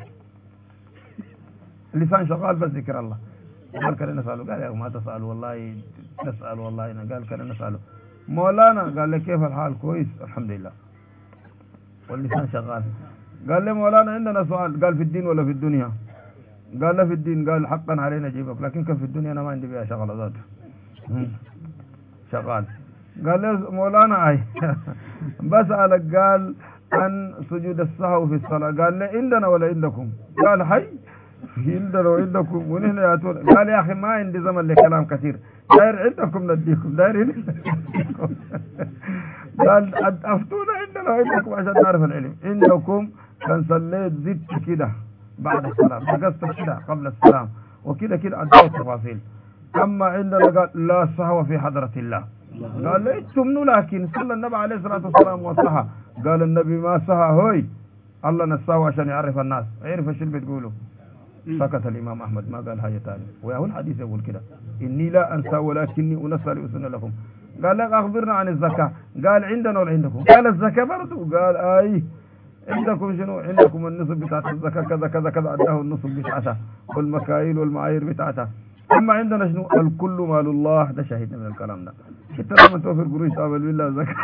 اللسان شغال بس ذكر الله. قال كان نسأله، قال يا ما تسأل والله نسأل والله قال كان نسأله مولانا، قال لي كيف الحال؟ كويس الحمد لله واللسان شغال. قال لي مولانا عندنا سؤال، قال في الدين ولا في الدنيا؟ قال لا في الدين. قال حقا علينا جيبك، لكن كيف في الدنيا أنا ما عندي بها شغل ذاته شغال. قال لي مولانا أي بسألك قال عن سجود السهو في الصلاة. قال لي عندنا ولا عندكم؟ قال حي عندنا وعندكم ونحن ياتون. قال يا أخي ما عندي زمن لكلام كثير، داير عندكم نديكم داير قال أفتونا عندنا وعندكم عشان نعرف العلم. عندكم كان صليت زدت كده بعد السلام، نقصت كده قبل السلام وكده كده أدعو التفاصيل. أما عندنا قال لا سهو في حضرة الله. قال لي تمنوا، لكن صلى النبي عليه الصلاة والسلام وصحى. قال النبي ما سهى هوي الله نساه عشان يعرف الناس، عرف ايش اللي بتقوله. سكت الإمام أحمد ما قال حاجة ثانية. وياهو الحديث يقول كده إني لا أنسى ولكني أنسى لأسن لكم. قال لك أخبرنا عن الزكاة. قال عندنا ولا عندكم؟ قال الزكاة برضو. قال أي عندكم شنو؟ عندكم النصب بتاعت الزكاة كذا كذا كذا أداه النصب بتاعتها والمكاييل والمعايير بتاعتها. أما عندنا شنو؟ الكل مال الله. ده شاهدنا من الكلام ده. حتى لما توفر قروش تعمل بالله زكاة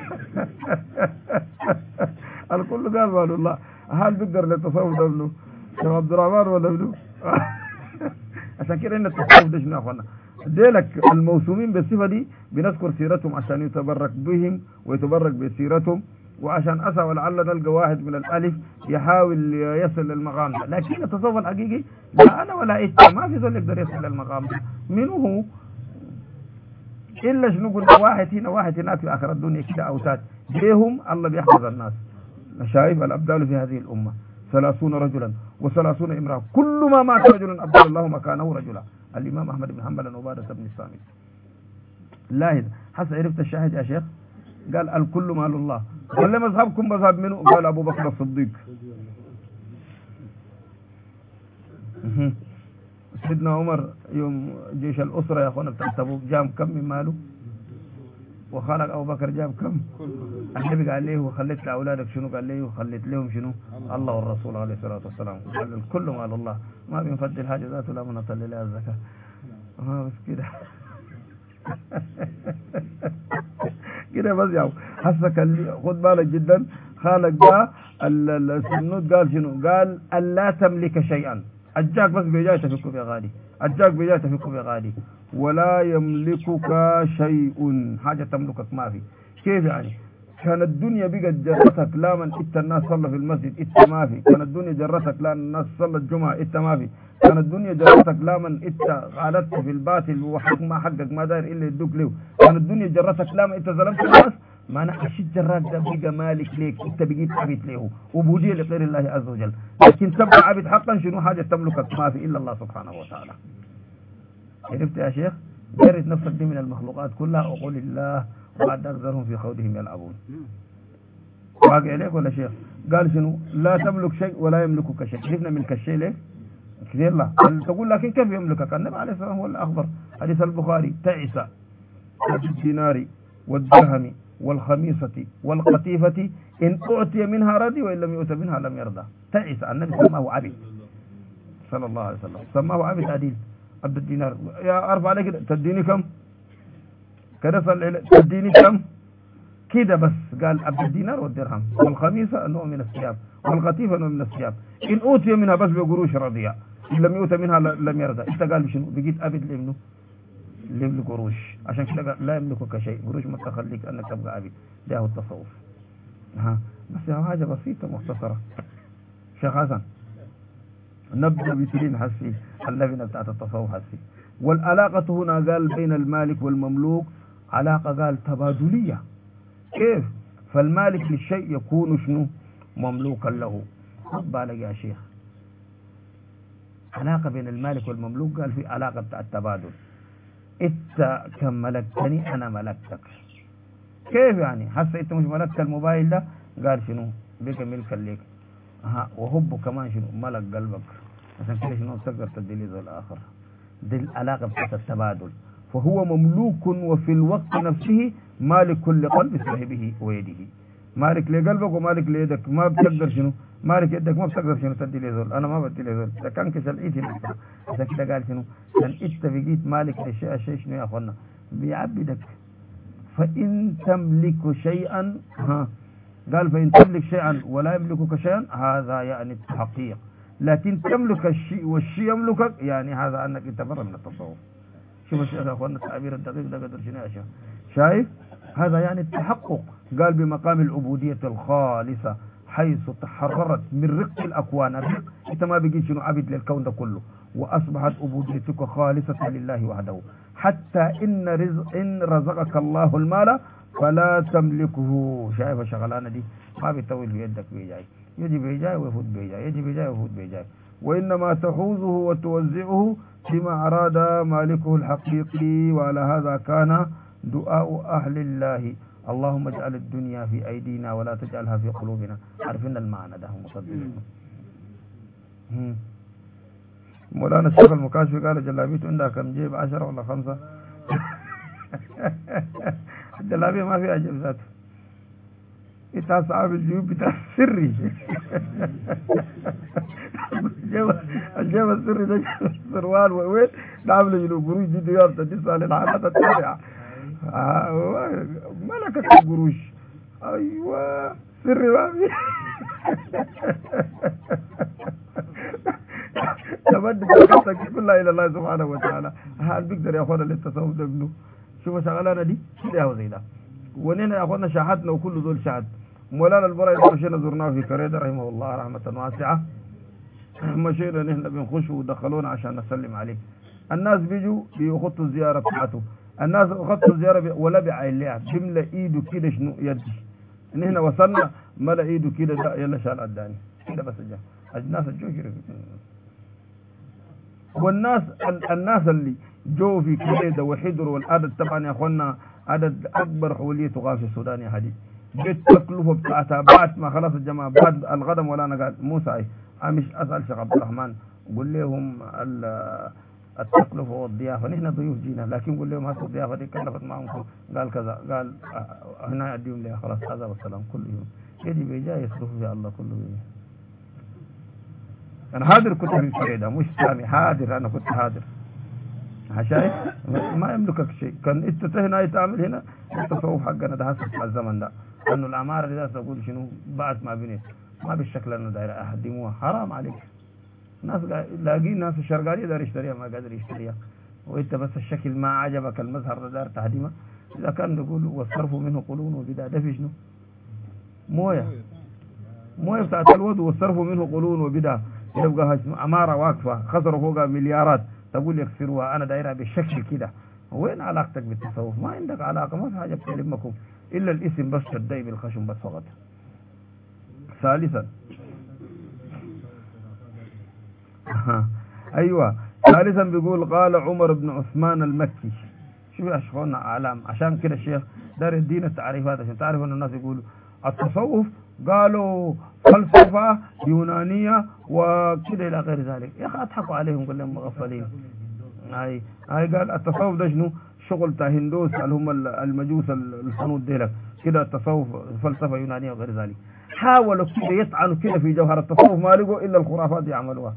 الكل قال مال الله. هل بيقدر للتصوف ده ابنه شيخ عبد الرحمن ولا ابنه؟ عشان كده ان التصوف ده شنو يا اخوانا؟ ديلك الموسومين بالصفه دي بنذكر سيرتهم عشان يتبرك بهم ويتبرك بسيرتهم، وعشان اسى ولعل نلقى واحد من الالف يحاول يصل للمقام ده. لكن التصوف الحقيقي لا انا ولا انت ما في زول يقدر يصل للمقام ده. منو هو؟ الا شنو قلنا واحد هنا واحد هناك في اخر الدنيا كده اوتاد ليهم الله بيحفظ الناس. شايف الابدال في هذه الامه 30 رجلا و30 امرأة، كل ما مات رجل أبدل الله مكانه رجلا. الإمام أحمد بن حنبل وعبادة بن الصامت. لاحظ حس عرفت الشاهد يا شيخ؟ قال الكل مال الله. قال لما مذهبكم مذهب منه؟ قال أبو بكر الصديق. سيدنا عمر يوم جيش الأسرة يا أخوانا بتاع تبوك جام كم من ماله؟ وخالق أبو بكر جاب كم؟ النبي قال ليه وخليت لأولادك شنو؟ قال ليه وخليت لهم شنو؟ الله والرسول عليه الصلاة والسلام. قال الكل مال الله ما بنفضل حاجة ذاته لا بنصلي لها الزكاة. بس كده كده بس يا حسك خد بالك جدا. خالق ده السنود قال شنو؟ قال ألا تملك شيئا. أجاك بس بيجاي تفك بغالي، أجاك بيجاي تفك بغالي، ولا يملكك شيء، حاجة تملكك ما في. كيف يعني؟ كان الدنيا بقت جرتك لا من إنت الناس صلى في المسجد إنت ما في. كان الدنيا جرتك لا الناس صلى الجمعة إنت ما في. كان الدنيا جرتك لا من إنت غلطت في الباطل وحق ما حقك ما داير إلا يدوك له. كان الدنيا جرتك لا من إنت ظلمت الناس ما أنا أشد جراد بقى مالك ليك أنت بقيت عبد له عبودية لغير الله عز وجل. لكن تبقى عبد حقا شنو حاجة تملكك ما في إلا الله سبحانه وتعالى. عرفت يا شيخ؟ جرد نفسك دي من المخلوقات كلها وقول الله وبعد أقدرهم في خوضهم يلعبون. واقع عليك ولا شيخ؟ قال شنو؟ لا تملك شيء ولا يملكك شيء. عرفنا ملك الشيء ليه؟ كثير لا تقول لكن كيف يملكك؟ النبي عليه الصلاة والسلام هو الأخبر. حديث البخاري تعس الدينار والدرهم والخميصة والقطيفة إن أعطي منها رضي وإن لم يؤت منها لم يرضى. تعس النبي سماه عبد صلى الله عليه وسلم، سماه عبد عديل. عبد الدينار يا أرفع عليك تديني كم كده تديني كم كده بس. قال عبد الدينار والدرهم والخميصة نوع من الثياب والقطيفة نوع من الثياب إن أوتي منها بس بقروش رضيع إن لم يؤت منها لم يرضى. انت قال شنو؟ بقيت عبد لابنه لابن قروش. عشان كده لا يملكك شيء. قروش ما تخليك أنك تبقى عبد. ده هو التصوف. بس هو حاجة بسيطة مختصرة. شيخ حسن نبدأ بسلين حسي اللبنة بتاعت التصوف حسي. والعلاقة هنا قال بين المالك والمملوك علاقة قال تبادلية. كيف؟ فالمالك للشيء يكون شنو؟ مملوكا له. خد بالك يا شيخ، علاقة بين المالك والمملوك قال في علاقة بتاع التبادل. انت كم ملكتني انا ملكتك. كيف يعني؟ حتى انت مش ملكت الموبايل ده قال شنو؟ بك ملكا ليك. وهبه كمان شنو؟ ملك قلبك. عشان كده شنو تقدر تدلي ذو الاخر. دي العلاقة بتاعت التبادل. فهو مملوك وفي الوقت نفسه مالك لقلب صاحبه ويده. مالك لقلبك ومالك ليدك. ما بتقدر شنو؟ مالك يدك ما بتقدر شنو تدي لي ذول. انا ما بدي لي ذول. ده كان كسل نفسه. عشان كده قال شنو؟ لان انت بقيت مالك للشيء. الشيء شنو يا اخوانا؟ بيعبدك. فان تملك شيئا قال فان تملك شيئا ولا يملكك شيئا هذا يعني التحقيق. لكن تملك الشيء والشيء يملكك يعني هذا انك انت برا من التصوف. شوف الشيخ يا اخوانا التعبير الدقيق ده قدر شنو يا شيخ؟ شايف؟ هذا يعني التحقق. قال بمقام العبودية الخالصة حيث تحررت من رق الأكوان. الرق انت ما بقيت شنو عبد للكون ده كله. وأصبحت عبوديتك خالصة لله وحده. حتى إن رزقك الله المال فلا تملكه. شايف الشغلانة دي؟ ما بيطول في يدك بيجاي. يجي بيجاي ويفوت بيجاي. يجي بيجاي ويفوت بيجاي. وإنما تحوزه وتوزعه بما أراد مالكه الحقيقي. وعلى هذا كان دعاء أهل الله اللهم اجعل الدنيا في أيدينا ولا تجعلها في قلوبنا. عارفين المعنى ده مصدقين. مولانا الشيخ المكاشفي قال جلابيته عندها كم جيب 10 ولا 5. الجلابية ما فيها جيب ذاته. انت صعب الجيوب بتاع السري. الجيب السري ده سروال وين نعمل جنوب قروش دي ديار تدفع للحالات التابعة. ملكة القروش. ايوه سري ما في. تبدي بركتك كلها الى الله سبحانه وتعالى. هل بيقدر يا اخوانا للتصوف ده ابنه؟ شوف شغلانه دي كده زي ده. ونحن يا اخوانا شاهدنا وكل ذول شاهد. مولانا البراء مشينا زرناه في كريده رحمه الله رحمه واسعه. مشينا نحن بنخش ودخلونا عشان نسلم عليه. الناس بيجوا بيخطوا الزياره بتاعته. الناس خطوا الزياره ولا بعين لها بيملى ايده كده شنو يدي. نحن وصلنا ملا ايده كده يلا شال اداني كده بس جاء الناس الجوجر. والناس اللي جو في كريده وحضروا والعدد طبعا يا اخوانا عدد اكبر حوليه تقام في السودان يا حديث. بالتكلفه بتاعتها بعد ما خلاص الجماعه بعد الغدم ولا انا قاعد موسى مش اسال شيخ عبد الرحمن قول لهم التكلفه والضيافه. نحن ضيوف جينا لكن قول لهم هاتوا الضيافه دي كلفت معهم. قال كذا قال هنا اديهم لي خلاص هذا والسلام كل يوم يجي بيجا يصرفوا في الله كله. انا حاضر كنت في الكريده مش سامي حاضر. انا كنت حاضر. شايف ما يملكك شيء. كان انت هنا تعمل هنا التصوف حقنا ده حسب الزمن ده. انه العماره دي تقول شنو بعد ما بنيت ما بالشكل انه داير اهدموها. حرام عليك. ناس لاقين ناس الشرقانيه داير يشتريها ما قادر يشتريها. وانت بس الشكل ما عجبك المظهر ده داير تهدمه. اذا كان يقول والصرفوا منه قولون وبدا ده في شنو؟ مويه بتاعت الوضوء والصرفوا منه قولون وبدا يبقى عماره واقفه خسروا فوقها مليارات تقول يكسروها. انا دايرها بالشكل كده وين علاقتك بالتصوف؟ ما عندك علاقة، ما في حاجة بتلمكم إلا الاسم بس، شدي بالخشم بس فقط. ثالثا أيوة، ثالثا بيقول قال عمر بن عثمان المكي. شوف يا أخوانا أعلام، عشان كده الشيخ دار يدينا التعريفات عشان تعرف أن الناس يقولوا التصوف قالوا فلسفة يونانية وكده إلى غير ذلك. يا أخي أضحكوا عليهم كلهم مغفلين. هاي قال التصوف ده شنو؟ شغل بتاع هندوس اللي هم المجوس الحنود ديلك كده، التصوف فلسفة يونانية وغير ذلك. حاولوا كده يطعنوا كده في جوهر التصوف، ما لقوا إلا الخرافات يعملوها.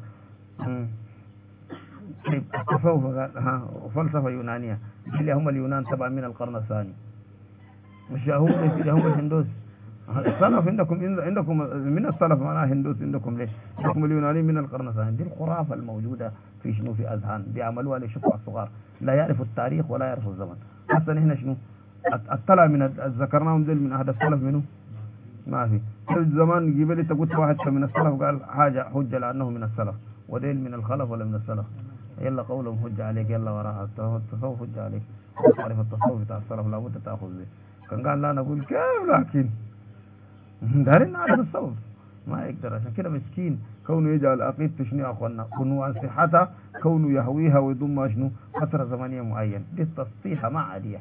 طيب التصوف فلسفة يونانية اللي هم اليونان طبعا من القرن الثاني، مش هم الهندوس. السلف عندكم من السلف معناها هندوس، عندكم ليه؟ عندكم اليونانيين من القرن الثاني. دي الخرافة الموجودة في شنو في أذهان بيعملوها لشفع الصغار، لا يعرفوا التاريخ ولا يعرفوا الزمن. حتى نحن شنو الطلع من ذكرناهم دل من أحد السلف منه ما في. زمان جيب لي تقول واحد من السلف قال حاجة حجة لأنه من السلف، وديل من الخلف ولا من السلف. يلا قولهم حجة عليك، يلا وراها التصوف حجة عليك. تعرف التصوف بتاع السلف لابد تأخذ به. كان قال لا نقول كيف، لكن دارين نعرف الصوت ما يقدر. عشان كده مسكين كونه يجعل عقيدته شنو يا اخوانا عنوان صحتها كونه يهويها ويضمها شنو فترة زمنية معينة. دي التسطيحة ما عادية.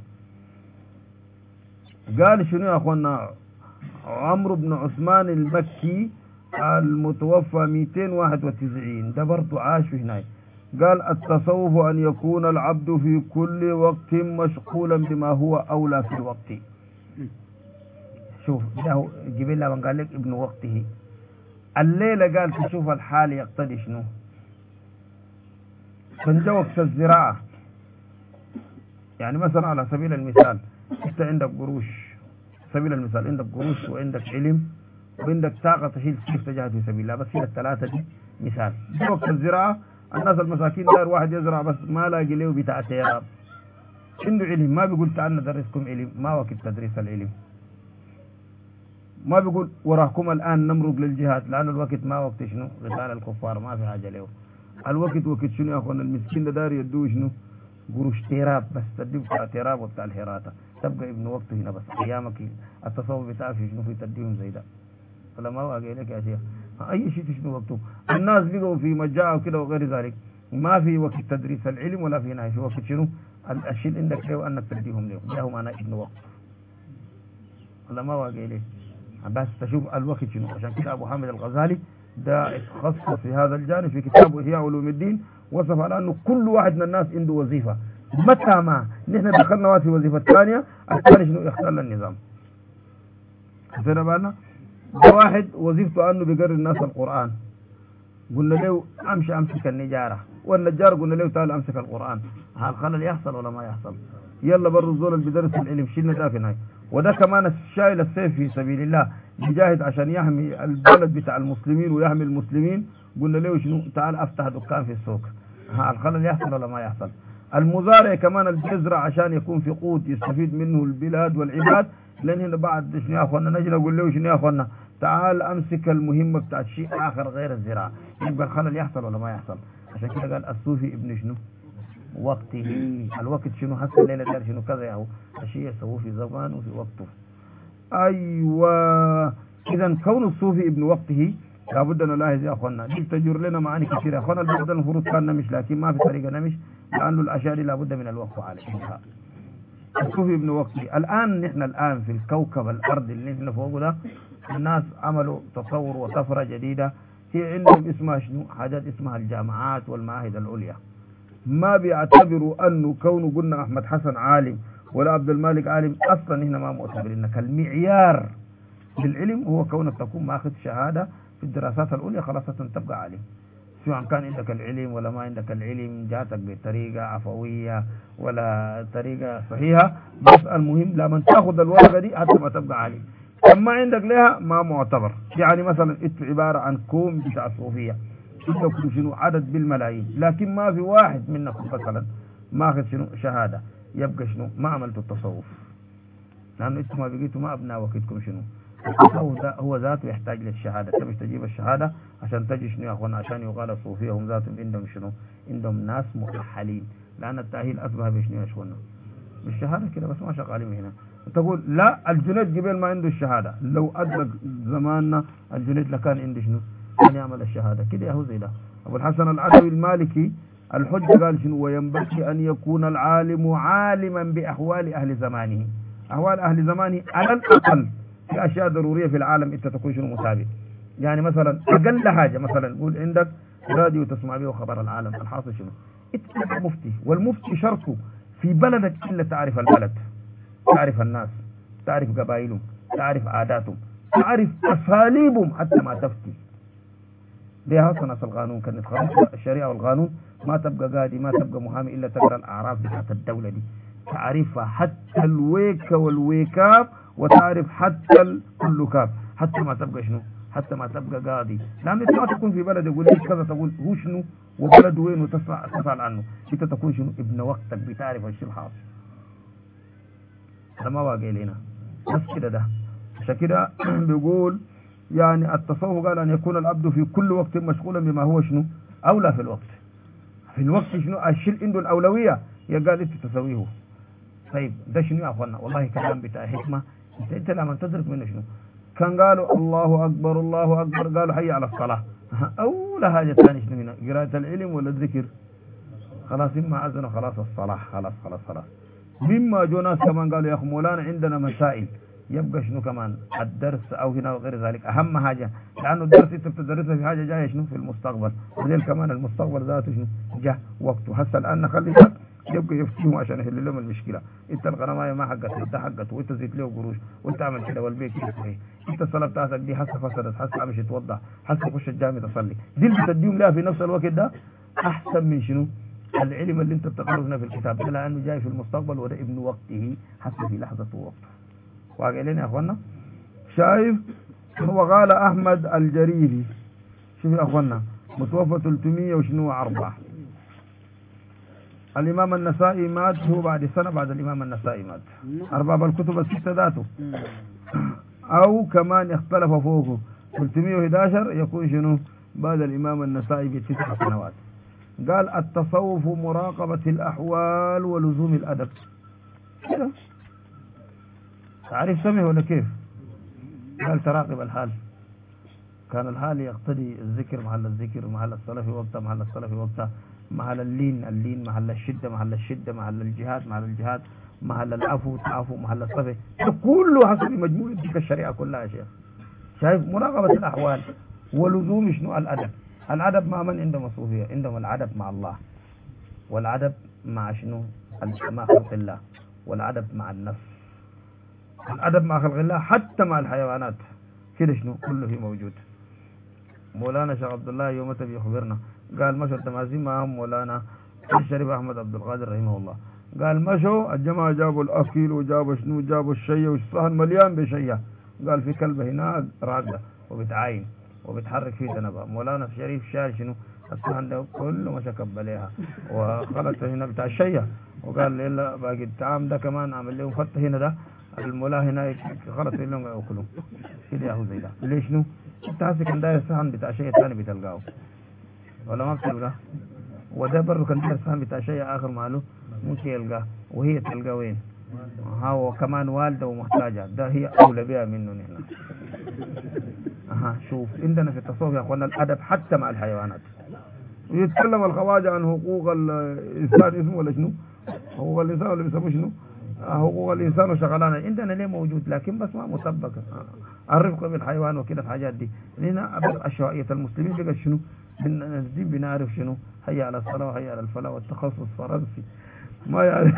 قال شنو يا اخوانا عمرو بن عثمان المكي المتوفى 291، ده برضه عاش في هناك. قال التصوف أن يكون العبد في كل وقت مشغولا بما هو أولى في الوقت. شوف ده جبريل لما قال لك ابن وقته، الليلة قال تشوف الحال يقتضي شنو. كان جو وقت الزراعة، يعني مثلا على سبيل المثال انت عندك قروش، سبيل المثال عندك قروش وعندك علم وعندك طاقة تشيل سيف تجاهد في سبيل الله، بس هي الثلاثة دي مثال. جو وقت الزراعة الناس المساكين داير واحد يزرع بس ما لاقي له بتاع تيراب، عنده علم ما بيقول تعال ندرسكم علم، ما وقت تدريس العلم. ما بيقول وراكم الآن نمرق للجهاد، لأن الوقت ما وقت شنو قتال الكفار، ما في حاجة له. الوقت وقت شنو يا أخوان المسكين ده دار يدوه شنو قروش تيراب بس، تديه بتاع تيراب وبتاع الحراته، تبقى ابن وقته هنا بس. أيامك التصوف بتاعه في شنو في تديهم زي ده، ولا ما واقع لك يا شيخ أي شيء شنو وقته. الناس بيقوا في مجاعة وكده وغير ذلك، ما في وقت تدريس العلم ولا في نهاية، في وقت شنو الشيء عندك له أنك تديهم له، ده هم أنا ابن وقت، ولا ما واقع لك. بس تشوف الوقت شنو. عشان كده أبو حامد الغزالي ده اتخصص في هذا الجانب في كتابه إحياء علوم الدين، وصف على أنه كل واحد من الناس عنده وظيفة، متى ما نحن دخلنا في وظيفة ثانية الثاني شنو يختل النظام. خسرنا بالنا ده واحد وظيفته أنه بيقرر الناس القرآن، قلنا له أمسك النجارة، والنجار قلنا له تعال أمسك القرآن، هل خلل يحصل ولا ما يحصل؟ يلا برضو الزول اللي بدرس العلم شيلنا ده في نهاية. وده كمان الشايل السيف في سبيل الله يجاهد عشان يحمي البلد بتاع المسلمين ويحمي المسلمين، قلنا له شنو تعال افتح دكان في السوق، الخلل يحصل ولا ما يحصل؟ المزارع كمان اللي بيزرع عشان يكون في قوت يستفيد منه البلاد والعباد، لان هنا بعد شنو يا اخوانا نجي نقول له شنو يا اخوانا تعال امسك المهمه بتاعت شيء اخر غير الزراعه، يبقى الخلل يحصل ولا ما يحصل؟ عشان كده قال الصوفي ابن شنو وقته. الوقت شنو حتى الليله دار شنو كذا يا هو الشيء يسووه في زمان وفي وقته. ايوه اذا كون الصوفي ابن وقته لابد ان نلاحظ يا اخوانا دي تجر لنا معاني كثيره يا اخوانا. البلد المفروض كان نمش لكن ما في طريقه نمش، لانه الاشياء دي لابد من الوقف عليها. الصوفي ابن وقته. الان نحن الان في الكوكب الارض اللي نحن فوقه ده الناس عملوا تطور وطفره جديده، هي عندهم اسمها شنو حاجات اسمها الجامعات والمعاهد العليا. ما بيعتبروا انه كونه قلنا احمد حسن عالم ولا عبد المالك عالم، اصلا هنا ما معتبرينك المعيار للعلم هو كونك تكون ماخذ شهاده في الدراسات العليا خلاص تبقى عالم، سواء كان عندك العلم ولا ما عندك العلم، جاتك بطريقه عفويه ولا طريقه صحيحه، بس المهم لما تاخذ الورقه دي حتى ما تبقى عالم. اما عندك لها ما معتبر. يعني مثلا انت عباره عن كوم بتاع الصوفيه عندكم شنو عدد بالملايين، لكن ما في واحد منكم مثلا ماخذ شنو شهاده، يبقى شنو ما عملتوا التصوف، لانه انتم ما بقيتوا ما ابناء وقتكم شنو. التصوف ده هو ذاته يحتاج للشهاده، تبي تجيب الشهاده عشان تجي شنو يا اخوان عشان يقال الصوفيه هم ذاتهم عندهم شنو عندهم ناس مؤهلين، لأن التأهيل أشبه بشنو يا شغلنا بالشهادة كده بس ما شغالين هنا. تقول لا الجنيد قبل ما عنده الشهادة، لو أدرك زماننا الجنيد لكان عنده شنو؟ كان يعمل الشهادة كده يا هو زي ده. أبو الحسن العدوي المالكي الحجة قال شنو؟ وينبغي أن يكون العالم عالما بأحوال أهل زمانه. أحوال أهل زمانه على الأقل في أشياء ضرورية في العالم أنت تكون شنو متابع. يعني مثلا أقل حاجة مثلا قول عندك راديو تسمع به خبر العالم الحاصل شنو؟ اتبع مفتي، والمفتي شرطه في بلدك إلا تعرف البلد، تعرف الناس، تعرف قبائلهم، تعرف عاداتهم، تعرف أساليبهم حتى ما تفتي. دي هصنا في القانون كانت الشريعة والقانون ما تبقى قاضي ما تبقى محامي إلا تقرأ الأعراف بتاعت الدولة دي، تعرفها حتى الويك والويكاب، وتعرف حتى الكلكاب، حتى ما تبقى شنو؟ حتى ما تبقى قاضي. لأن أنت ما تكون في بلد يقول لك كذا تقول هو شنو وبلد وين وتسأل عنه، أنت تكون شنو؟ ابن وقتك، بتعرف الشيء الحاصل. هذا ما واقع لنا بس كده ده. عشان كده بيقول يعني التصوف قال أن يكون العبد في كل وقت مشغولا بما هو شنو؟ أولى في الوقت. في الوقت شنو؟ الشيء عنده الأولوية يقال أنت تسويه. طيب ده شنو يا أخوانا؟ والله كلام بتاع حكمة. أنت لما تدرك منه شنو؟ كان قالوا الله أكبر الله أكبر قالوا حي على الصلاة، أول حاجة ثانية شنو هنا؟ قراءة العلم ولا الذكر؟ خلاص إما أذن خلاص الصلاة خلاص. مما جو ناس كمان قالوا يا أخو مولانا عندنا مسائل، يبقى شنو كمان الدرس أو هنا وغير ذلك أهم حاجة، لأنه الدرس أنت بتدرسها في حاجة جاية شنو في المستقبل، وذيل كمان المستقبل ذاته شنو جاء وقته. هسه الآن نخلي يبقى يفتيهم عشان يحل لهم المشكلة. أنت الغنماية ما حقت أنت حقت، وأنت زيت له قروش، وأنت عمل كده والبيت كده، أنت الصلاة بتاعتك دي هسه فسدت، هسه مش توضح، هسه خش الجامع تصلي، دي اللي بتديهم لها في نفس الوقت ده أحسن من شنو؟ العلم اللي انت بتقرأه هنا في الكتاب، لانه جاي في المستقبل وده ابن وقته حتى في لحظة وقته. واقع لنا يا اخوانا؟ شايف؟ هو قال احمد الجريري، شوف يا اخوانا متوفى 300 وشنو 4. الامام النسائي مات هو بعد سنة بعد الامام النسائي مات. ارباب الكتب الستة ذاته او كمان اختلف فوقه 311 يكون شنو بعد الامام النسائي ب9 سنوات. قال التصوف مراقبة الأحوال ولزوم الأدب كده. تعرف سمه ولا كيف؟ قال تراقب الحال، كان الحال يقتضي الذكر محل الذكر، محل الصلاة في وقتها، محل الصلاة في وقتها، محل اللين محل الشدة، محل الشدة محل الجهاد، محل الجهاد محل العفو تعفو، محل الصفة، كله حسب مجموع تلك الشريعة كلها يا شيخ. شايف؟ مراقبة الأحوال ولزوم شنو الأدب. الأدب مع من؟ عندهم الصوفية عندهم الأدب مع الله، والأدب مع شنو؟ مع خلق الله، والأدب مع النفس، الأدب مع خلق الله حتى مع الحيوانات كده شنو كله فيه موجود. مولانا شيخ عبد الله يوم بيخبرنا قال مشوا التماثيل معهم مولانا الشريف أحمد عبد القادر رحمه الله، قال مشوا الجماعة جابوا الأكل وجابوا شنو جابوا الشيء والصحن مليان بشيء، قال في كلبة هناك راقدة وبتعاين وبتحرك فيه ذنبها. مولانا الشريف شال شنو الصحن ده كله مشى كب عليها وخلط هنا بتاع الشيء، وقال الا باقي الطعام ده كمان عمل لهم خط هنا ده المولا هنا خلط لهم ياكلوا كده يا هو زي ده. ليش شنو؟ انت حاسس كان داير الصحن بتاع شيء ثاني بتلقاه ولا ما بتلقاه؟ وده برضه كان داير الصحن بتاع شيء اخر ماله ممكن يلقاه، وهي تلقاه وين؟ هو كمان والده ومحتاجه، ده هي اولى بها منه هنا. شوف عندنا في التصوف يا اخوانا الادب حتى مع الحيوانات. يتكلم الخواجه عن حقوق الانسان اسمه ولا شنو؟ حقوق الانسان ولا بيسموه شنو؟ حقوق الانسان وشغلانه عندنا ليه موجود لكن بس ما مطبقه. الرفق بالحيوان وكده الحاجات دي هنا عشوائيه المسلمين بقى شنو؟ الدين بنعرف شنو؟ هيا على الصلاه وهيا على الفلاح والتخصص فرنسي ما يعرف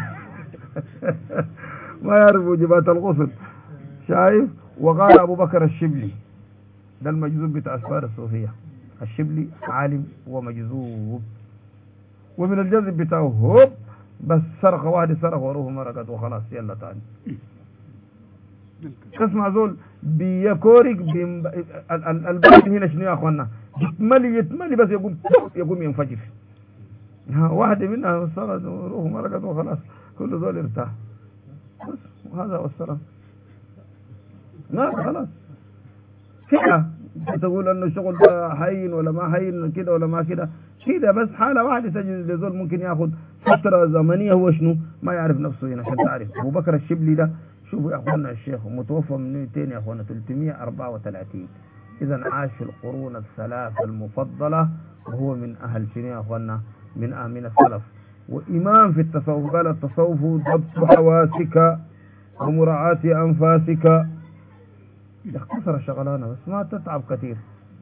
ما يعرف وجبات الغسل. شايف؟ وقال ابو بكر الشبلي ده المجذوب بتاع أسفار الصوفية، الشبلي عالم ومجذوب، ومن الجذب بتاعه هوب بس سرق واحد سرق وروه مرقت وخلاص يلا تاني. تسمع زول بيكورك البلد هنا شنو يا اخوانا؟ يتملي بس يقوم ينفجر. واحد منها سرق وروه مرقت وخلاص كل زول ارتاح بس، وهذا هو السلام. لا خلاص كده تقول انه الشغل ده هين ولا ما هين كده ولا ما كده بس حاله واحده تجد لزول ممكن ياخذ فترة زمنية هو شنو ما يعرف نفسه هنا. عشان تعرف أبو بكر الشبلي ده، شوفوا يا أخوانا الشيخ متوفى من 200 يا أخوانا 334. إذا عاش في القرون الثلاثة المفضلة، وهو من أهل شنو يا أخوانا من السلف، وإمام في التصوف. قال التصوف ضبط حواسك ومراعاة أنفاسك. اختصر الشغلانة بس ما تتعب كثير.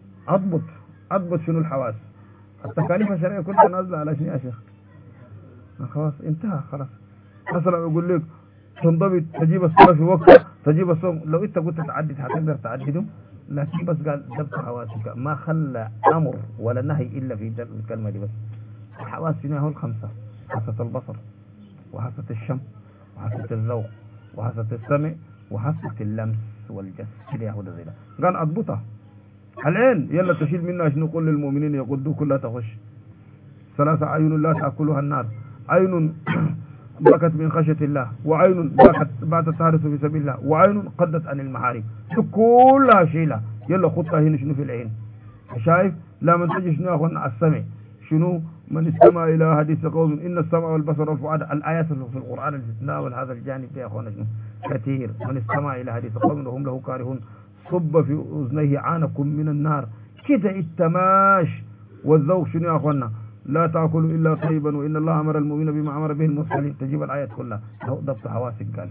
أضبط شنو الحواس. التكاليف الشرعية كلها نازلة على شنو يا شيخ؟ خلاص انتهى خلاص. مثلا يقول لك تنضبط، تجيب الصلاة في وقتها، تجيب الصوم. لو انت قلت تعدد هتقدر تعدده، لكن بس قال ضبط حواسك، ما خلى أمر ولا نهي إلا في الكلمة دي بس. الحواس شنو هو الخمسة؟ حاسة البصر، وحاسة الشم، وحاسة الذوق، وحاسة السمع، وحاسة اللمس والجس. كده ياخد زي ده. قال اضبطها. العين يلا تشيل منها شنو؟ قل للمؤمنين يغضوا كلها تخش. 3 أعين لا تأكلها النار. عين بكت من خشية الله، وعين باتت تهرس في سبيل الله، وعين قدت عن المحارم. كلها شيلها. يلا خطها هنا شنو في العين. شايف؟ لا من تجي شنو يا اخوانا السمع. شنو؟ من استمع الى حديث قوم ان السمع والبصر والفؤاد. الايات في القران اللي تتناول هذا الجانب ده يا اخوانا شنو كثير. من استمع الى حديث قوم وهم له كارهون صب في اذنيه عانكم من النار. كده التماش والذوق شنو يا اخوانا؟ لا تاكلوا الا طيبا وان الله امر المؤمنين بما امر به المرسلين. تجيب الايات كلها. ضبط حواسك. قال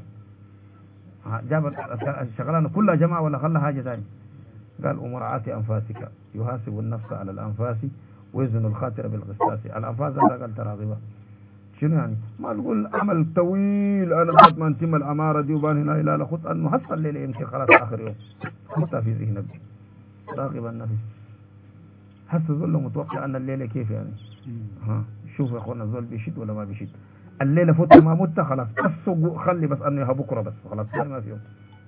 جاب الشغلانه كلها جماعه ولا خلى حاجه ثانيه؟ قال ومراعاة أنفاسك، يحاسب النفس على الأنفاس ويزن الخاطر بالقسطاس. الأنفاس هذا قال تراغبة. شنو يعني؟ ما تقول عمل طويل أنا بعد ما انتم الأمارة دي وبان هنا إلى لخط أنه حصل الليلة يمكن خلاص آخر يوم. حتى في ذهنك راغب النفس. حس ظل متوقع أن الليلة كيف يعني. شوف يا أخوانا الظل بيشد ولا ما بيشد. الليلة فوت ما مت خلاص. قصوا خلي بس أنه بكرة بس خلاص ما في يوم.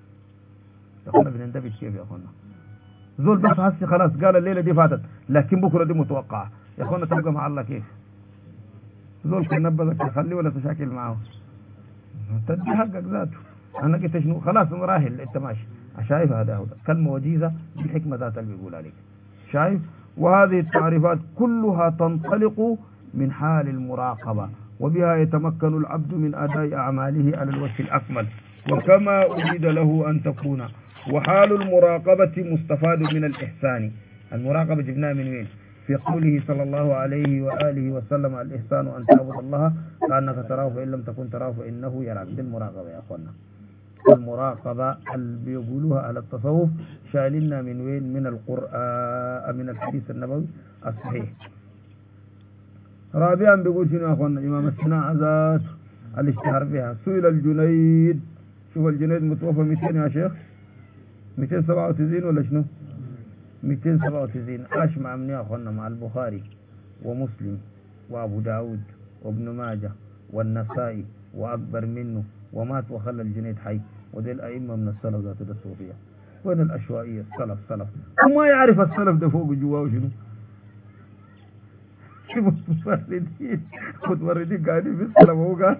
يا أخوانا بنندبت كيف يا أخوانا. زول بس هسي خلاص قال الليلة دي فاتت، لكن بكرة دي متوقعة. يا أخوانا تبقى مع الله كيف؟ زول كان نبذك تخلي ولا تشاكل معه. تدي حقك ذاته. أنا قلت شنو خلاص مراهل أنت ماشي. شايف هذا هو كلمة وجيزة بالحكمة ذات اللي بيقول عليك. شايف؟ وهذه التعريفات كلها تنطلق من حال المراقبة، وبها يتمكن العبد من أداء أعماله على الوجه الأكمل وكما أريد له أن تكون. وحال المراقبة مستفاد من الإحسان. المراقبة جبناها من وين؟ في قوله صلى الله عليه وآله وسلم الإحسان أن تعبد الله كأنك تراه فإن لم تكن تراه فإنه يراك. دي المراقبة يا أخوانا. المراقبة اللي بيقولوها على التصوف شايلنا من وين؟ من القرآن، من الحديث النبوي الصحيح. رابعا بيقول شنو يا أخوانا؟ إمام الصناعة ذات الاشتهار بها. سئل الجنيد. شوف الجنيد متوفى 200 يا شيخ 297 ولا شنو؟ 297. عاش مع من يا أخوانا؟ مع البخاري ومسلم وأبو داود وابن ماجه والنسائي وأكبر منه، ومات وخلى الجنيد حي. ودي الأئمة من السلف ذات الصوفية. وين الأشوائية؟ السلف سلف وما يعرف السلف ده فوق جواه شنو. شوف متوردين قاعدين في السلف وهو قاعد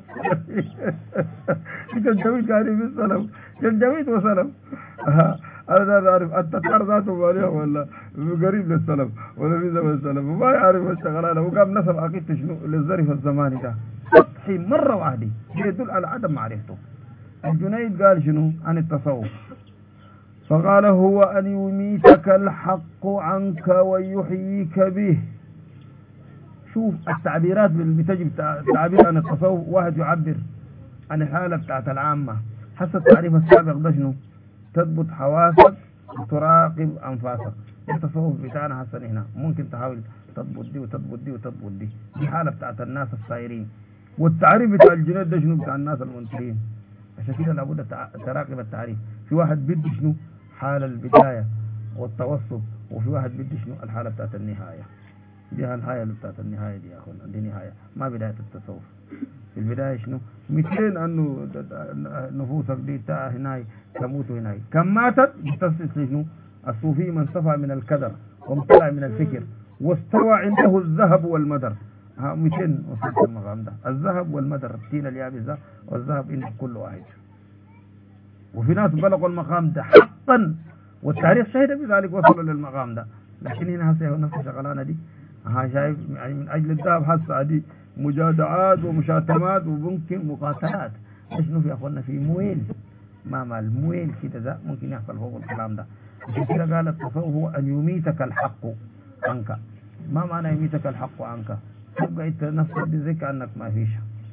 جنجويد قاعدين في السلف. جنجويد وسلف. أنا أعرف التتار ذاته ماليه ولا قريب للسلف ولا في زمن السلف وما يعرف الشغلانة. وقام نسب عقيدته شنو للظرف الزماني ده سطحي مرة واحدة يدل على عدم معرفته. الجنيد قال شنو عن التصوف؟ فقال هو أن يميتك الحق عنك ويحييك به. شوف التعبيرات اللي بتجي تعبير عن التصوف. واحد يعبر عن الحالة بتاعت العامة حسب التعريف السابق ده شنو؟ تضبط حواسك وتراقب أنفاسك. التصوف بتاعنا حسن هنا ممكن تحاول تضبط دي وتضبط دي وتضبط دي. دي حالة بتاعت الناس السائرين. والتعريف بتاع الجنيد ده شنو؟ بتاع الناس المنتهين. عشان كده لابد تراقب التعريف. في واحد بده شنو؟ حال البداية والتوسط، وفي واحد بده شنو؟ الحالة بتاعت النهاية. دي النهاية بتاعت النهاية دي يا أخوانا. دي نهاية ما بداية التصوف. في البداية شنو؟ 200 أنه نفوسك دي هناي تموت هناي. كم ماتت بتسلس شنو؟ الصوفي من صفى من الكدر وامتلأ من الفكر واستوى عنده الذهب والمدر. 200 وصلت المقام ده. الذهب والمدر التين اليابس ده والذهب إن كل واحد. وفي ناس بلغوا المقام ده حقا والتاريخ شهد بذلك وصلوا للمقام ده. لكن هنا هسه نفس الشغلانة دي. شايف يعني من أجل الذهب هسه دي مجادعات ومشاتمات وممكن مقاتلات. شنو في أخوانا؟ في مويل، ما المويل كده ده ممكن يحصل فوق الكلام ده. عشان كده قال التصوف هو أن يميتك الحق عنك. ما معنى يميتك الحق عنك؟ تبقى انت نفسك بذكر انك ما فيش.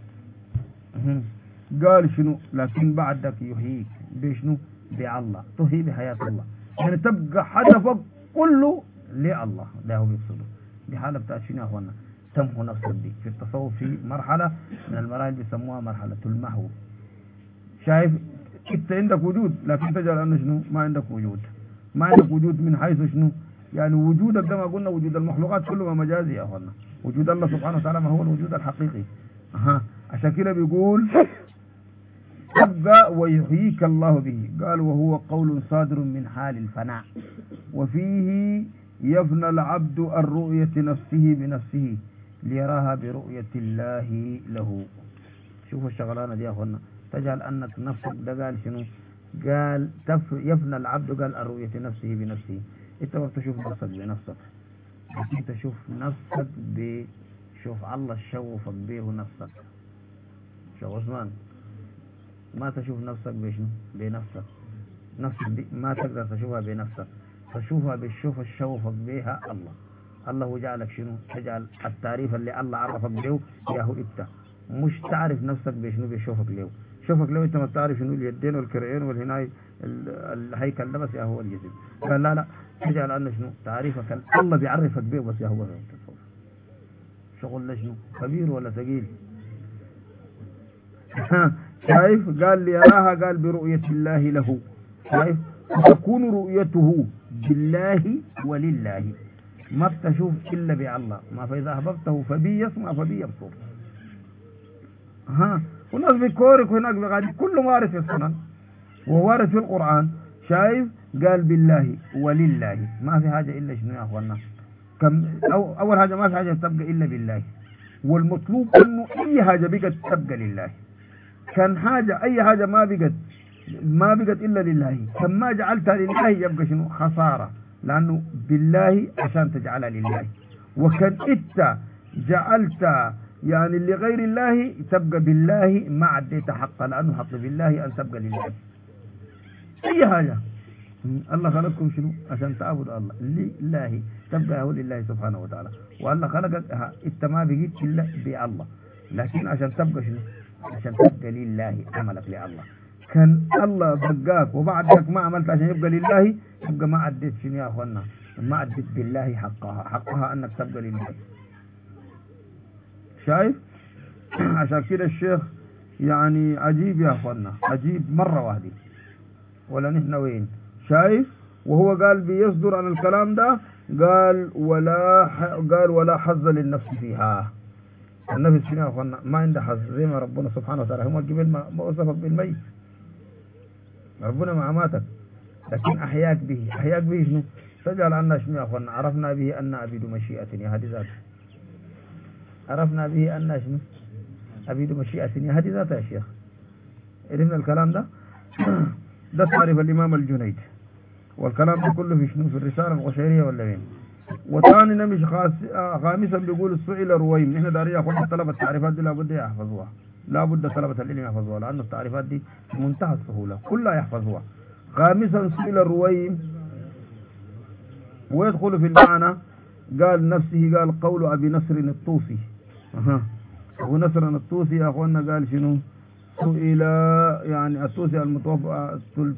قال شنو؟ لكن بعدك يحييك بشنو؟ بالله، تحيي بحياة الله، يعني تبقى هدفك كله لله. ده هو بيقصده. دي حالة بتاعت شنو يا اخوانا؟ تمحو نفسك دي. في التصوف في مرحلة من المراحل بيسموها مرحلة المحو. شايف؟ انت عندك وجود لكن تجعل انه شنو؟ ما عندك وجود. ما عندك وجود من حيث شنو؟ يعني وجودك ده ما قلنا وجود المخلوقات كله ما مجازي يا اخوانا. وجود الله سبحانه وتعالى ما هو الوجود الحقيقي. عشان كده بيقول تبقى ويحييك الله به. قال وهو قول صادر من حال الفناء، وفيه يفنى العبد الرؤية نفسه بنفسه ليراها برؤية الله له. شوفوا الشغلانة دي يا اخوانا، تجعل انك نفسك ده. قال شنو؟ قال يفنى العبد، قال الرؤية نفسه بنفسه. انت ما بتشوف نفسك بنفسك، لكن تشوف نفسك شوف الله شوفك به نفسك. شوف عثمان، ما تشوف نفسك بشنو؟ بنفسك. نفسك دي ما تقدر تشوفها بنفسك، تشوفها بالشوف الشوفك بها الله. الله جعلك شنو؟ تجعل التعريف اللي الله عرفك به ياهو انت، مش تعرف نفسك بشنو؟ بشوفك له. شوفك لو انت ما تعرف شنو اليدين والكرعين والهناي الهيكل ده بس يا هو الجسم. قال لا تجعل انه شنو؟ تعريفك الله بيعرفك به بس يا هو التصوف. شغل لشنو؟ كبير ولا ثقيل؟ شايف؟ قال لي يراها، قال برؤية الله له. شايف؟ تكون رؤيته بالله ولله، ما بتشوف الا بالله. ما فاذا احببته فبي يسمع فبي يبصر. وناس بيكورك وهناك بغادي، كله وارث في السنن ووارث في القرآن. شايف؟ قال بالله ولله، ما في حاجة إلا شنو يا أخوانا؟ أول حاجة ما في حاجة تبقى إلا بالله، والمطلوب إنه أي حاجة بقت تبقى لله. كان حاجة أي حاجة ما بقت إلا لله، كان ما جعلتها لله يبقى شنو؟ خسارة، لأنه بالله عشان تجعلها لله. وكان إنت جعلت يعني لغير الله تبقى بالله ما عديت حقا، لأنه حق بالله أن تبقى لله. أي حاجة الله خلقكم شنو؟ عشان تعبدوا الله لله، تبقى هو لله سبحانه وتعالى. والله خلقك انت ما بقيت الا بالله، لكن عشان تبقى شنو؟ عشان تبقى لله، عملك لله. كان الله بقاك وبعدك ما عملت عشان يبقى لله، يبقى ما عديت شنو يا اخوانا؟ ما أديت بالله حقها أنك تبقى لله. شايف؟ عشان كده الشيخ يعني عجيب يا أخوانا، عجيب مرة واحدة، ولا نحن وين؟ شايف؟ وهو قال بيصدر عن الكلام ده، قال ولا حظ للنفس فيها. النفس شنو يا أخوانا؟ ما عنده حظ، زي ما ربنا سبحانه وتعالى هم قبل ما وصفك بالميت، ربنا ما أماتك لكن أحياك به. أحياك به شنو؟ تجعل عنا شنو يا أخوانا؟ عرفنا به أن عبيد مشيئة يا هدي ذاته، عرفنا به أن شنو؟ عبيد مشيئة يا هدي ذاته يا شيخ. عرفنا الكلام ده؟ ده تعرف الإمام الجنيد، والكلام ده كله في شنو؟ في الرسالة القشيرية ولا وين؟ وثاني نمش خامسا بيقول سئل رويم. نحن دارين يا اخوانا طلبة التعريفات دي لابد يحفظوها، لابد طلبة العلم يحفظوها، لأن التعريفات دي في منتهى السهولة كلها يحفظوها. خامسا سئل الرويم ويدخل في المعنى، قال نفسه، قال قول أبي نصر الطوسي. أبو نصر الطوسي يا اخوانا قال شنو؟ سئل يعني الطوسي المتوفى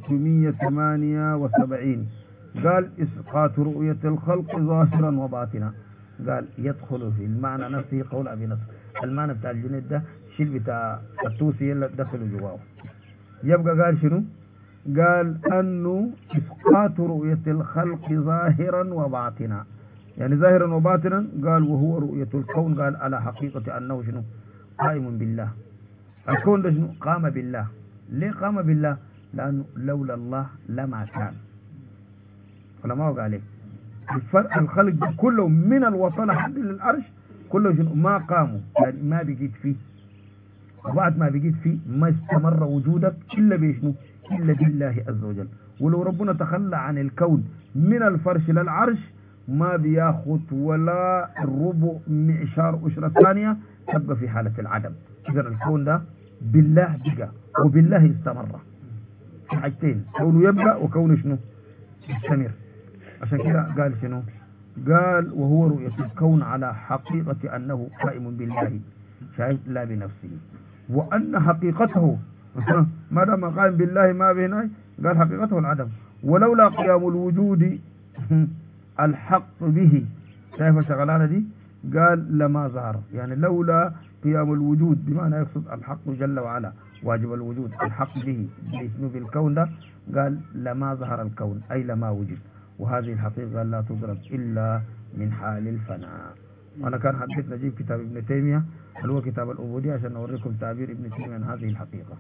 378، قال إسقاط رؤية الخلق ظاهرا وباطنا. قال يدخل في المعنى نفسه قول أبي نصر. المعنى بتاع الجنيد ده شيل بتاع الطوسي اللي دخلوا جواه، يبقى قال شنو؟ قال أنه إسقاط رؤية الخلق ظاهرا وباطنا، يعني ظاهرا وباطنا. قال وهو رؤية الكون، قال على حقيقة أنه شنو؟ قائم بالله. الكون ده شنو؟ قام بالله. ليه قام بالله؟ لأنه لولا الله لما كان. علماء قال عليه الخلق كله من الوصل لحد العرش كله شنو؟ ما قاموا، يعني ما بقيت فيه، وبعد ما بقيت فيه ما استمر وجودك إلا بشنو؟ إلا بالله عز وجل. ولو ربنا تخلى عن الكون من الفرش للعرش ما بياخد ولا ربع معشار أشرة ثانية، تبقى في حالة العدم. إذا الكون ده بالله بقى وبالله استمر في حاجتين، كونه يبقى وكونه شنو يستمر. عشان كده قال شنو؟ قال وهو رؤية الكون على حقيقة أنه قائم بالله شايف لا بنفسه، وأن حقيقته ما دام قائم بالله ما بهنا، قال حقيقته العدم. ولولا قيام الوجود الحق به، شايف شغلانة دي؟ قال لما ظهر، يعني لولا قيام الوجود بمعنى يقصد الحق جل وعلا واجب الوجود الحق به باسمه بالكون ده، قال لما ظهر الكون أي لما وجد. وهذه الحقيقة لا تدرك إلا من حال الفناء. وأنا كان حبيت نجيب كتاب ابن تيمية اللي هو كتاب العبودية عشان أوريكم تعبير ابن تيمية عن هذه الحقيقة.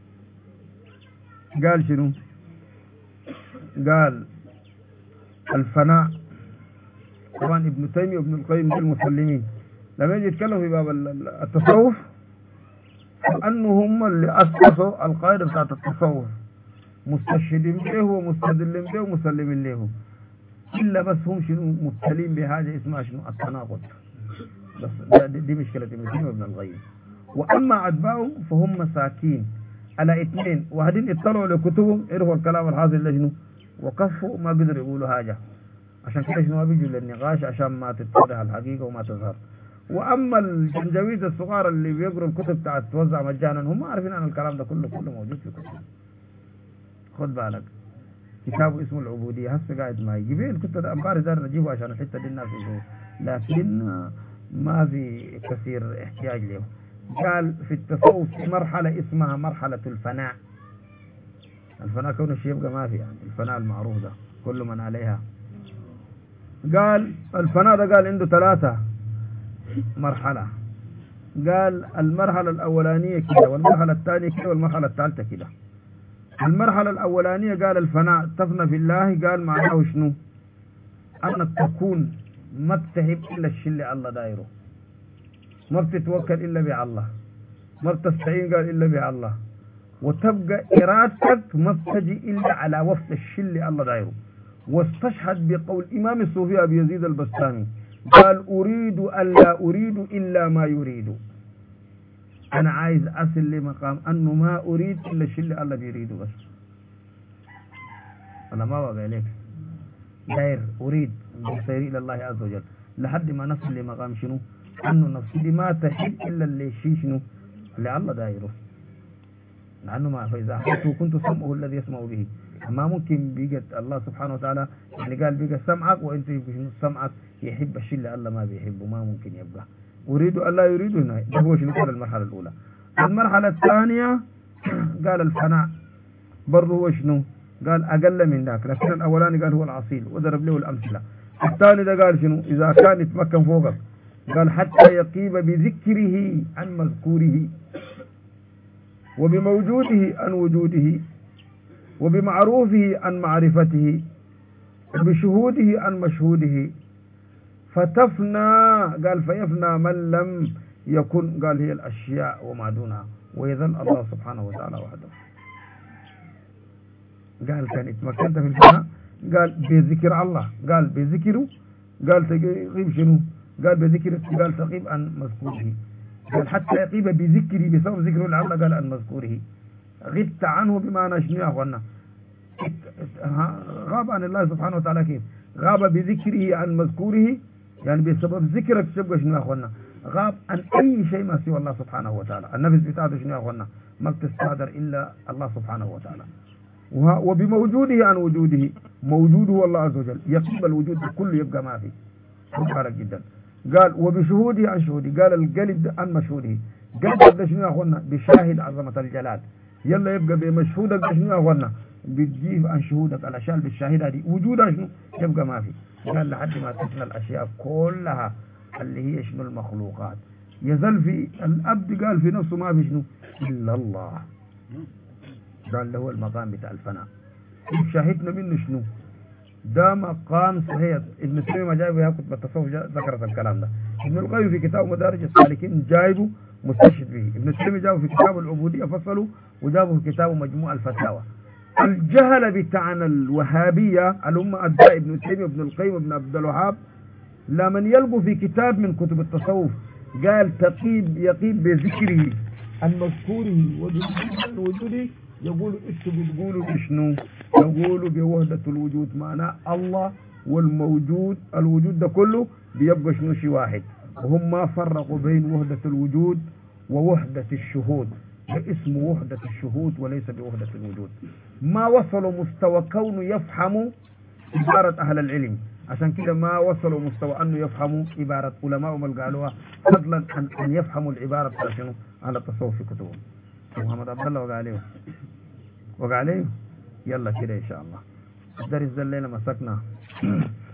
قال شنو؟ قال الفناء، طبعا ابن تيمية وابن القيم المسلمين لما يجي يتكلموا في باب التصوف فأنه هم اللي أسسوا القاعدة بتاعت التصوف، مستشهدين به ومستدلين به ومسلمين له، إلا بس هم شنو مبتلين بحاجة اسمها شنو التناقض. بس دي مشكلة ابن تيمية وابن القيم. وأما أتباعهم فهم مساكين على اثنين، وهدين اطلعوا لكتبهم عرفوا الكلام الحاصل لشنو وقفوا ما قدروا يقولوا حاجة. عشان كده شنو بيجوا للنقاش عشان ما تتضح الحقيقة وما تظهر. وأما الجنجويد الصغار اللي بيقروا الكتب بتاعت توزع مجانا هم عارفين أن الكلام ده كله موجود في كتب. خد بالك كتاب اسمه العبودية هسه قاعد ما يجيب الكتب ده امبارح دار نجيبه عشان الحتة دي الناس يجوا، لكن ما في كثير احتياج له. قال في التصوف مرحلة اسمها مرحلة الفناء. الفناء كون الشيء يبقى ما في، يعني الفناء المعروف ده كل من عليها. قال الفناء ده قال عنده 3 مرحلة. قال المرحلة الأولانية كده، والمرحلة الثانية كده، والمرحلة الثالثة كده. المرحلة الأولانية قال الفناء تفنى في الله، قال معناه شنو؟ أنك تكون ما بتحب إلا الشيء اللي الله دايره، ما بتتوكل إلا بالله، ما بتستعين قال إلا بالله، وتبقى إرادتك ما بتجي إلا على وفق الشيء اللي الله دايره. واستشهد بقول إمام الصوفي أبي يزيد البستامي قال أريد ألا أريد إلا ما يريد. أنا عايز أصل لمقام أنه ما أريد إلا الشيء اللي الله بيريده بس. أنا ما بقى عليك داير أريد بسيري إلى الله عز وجل لحد ما نصل لمقام شنو؟ أنه نفسي دي ما تحب إلا اللي شنو؟ اللي الله دايره. لأنه ما فإذا أحبته كنت سمعه الذي يسمع به. ما ممكن بيجت الله سبحانه وتعالى يعني قال بيجت سمعك وأنت سمعك يحب الشيء اللي الله ما بيحبه، ما ممكن يبقى. أريد ألا يريد هنا، ده هو شنو كان المرحلة الأولى. المرحلة الثانية قال الفناء برضه هو شنو؟ قال أقل من ذاك، لكن الأولاني قال هو العصيل وضرب له الأمثلة. الثاني ده قال شنو؟ إذا كان يتمكن فوقك قال حتى يقيم بذكره عن مذكوره، وبموجوده عن وجوده، وبمعروفه عن معرفته، وبشهوده عن مشهوده، فتفنى قال فيفنى من لم يكن قال هي الأشياء وما دونها، ويظل الله سبحانه وتعالى وحده. قال كان اتمكنت في الفناء قال بذكر الله، قال بذكره، قال تقيب شنو؟ قال بذكر، قال تقيب عن مذكوره، قال حتى يقيب بذكري بسبب ذكره لله، قال عن مذكوره. غبت عنه بمعنى شنو يا اخوانا؟ غاب عن الله سبحانه وتعالى. كيف غاب؟ بذكره عن مذكوره، يعني بسبب ذكرك تبقى شنو يا اخوانا؟ غاب عن اي شيء ما سوى الله سبحانه وتعالى. النفس بتاعته شنو يا اخوانا؟ ما بتستقدر الا الله سبحانه وتعالى. وبموجوده عن وجوده، موجوده هو الله عز وجل، يقيم الوجود كله يبقى ما فيه. سبحانه جدا. قال وبشهوده عن شهوده، قال القلب عن مشهوده. قلب ده شنو يا اخوانا؟ بشاهد عظمة الجلال، يلا يبقى بمشهودك ده شنو يا اخوانا؟ بتجيب عن شهودك الاشياء اللي بالشاهدة دي وجودها شنو؟ يبقى ما فيه. قال لحد ما تفنى الاشياء كلها اللي هي شنو؟ المخلوقات. يزل في الابد قال في نفسه ما في شنو؟ الا الله. قال له هو المقام بتاع الفناء. شاهدنا منه شنو؟ ده مقام صحيح. ابن تيمية ما جايبه كتب التصوف ذكرت الكلام ده. ابن القيم في كتاب مدارج السالكين جايبه مستشهد به. ابن تيمية جابه في كتاب العبودية فصله، وجابه في كتاب مجموع الفتاوى. الجهل بتاعنا الوهابية الأمة أداء ابن تيمية ابن القيم ابن عبد الوهاب لمن يلقوا في كتاب من كتب التصوف قال يقيب بذكره المذكوره وجوده يقول انتوا بتقولوا بشنو؟ يقولوا بوحدة الوجود، معناه الله والموجود الوجود ده كله بيبقى شنو شيء واحد، وهم ما فرقوا بين وحدة الوجود ووحدة الشهود، ده اسمه وحدة الشهود وليس بوحدة الوجود. ما وصلوا مستوى كونه يفهموا عبارة أهل العلم، عشان كده ما وصلوا مستوى أنه يفهموا عبارة علماء ما قالوها، فضلا عن أن يفهموا العبارة بتاع شنو على التصوف في كتبهم. محمد عبد الله وقع عليه يلا كده إن شاء الله. الدرس ده الليلة مسكنا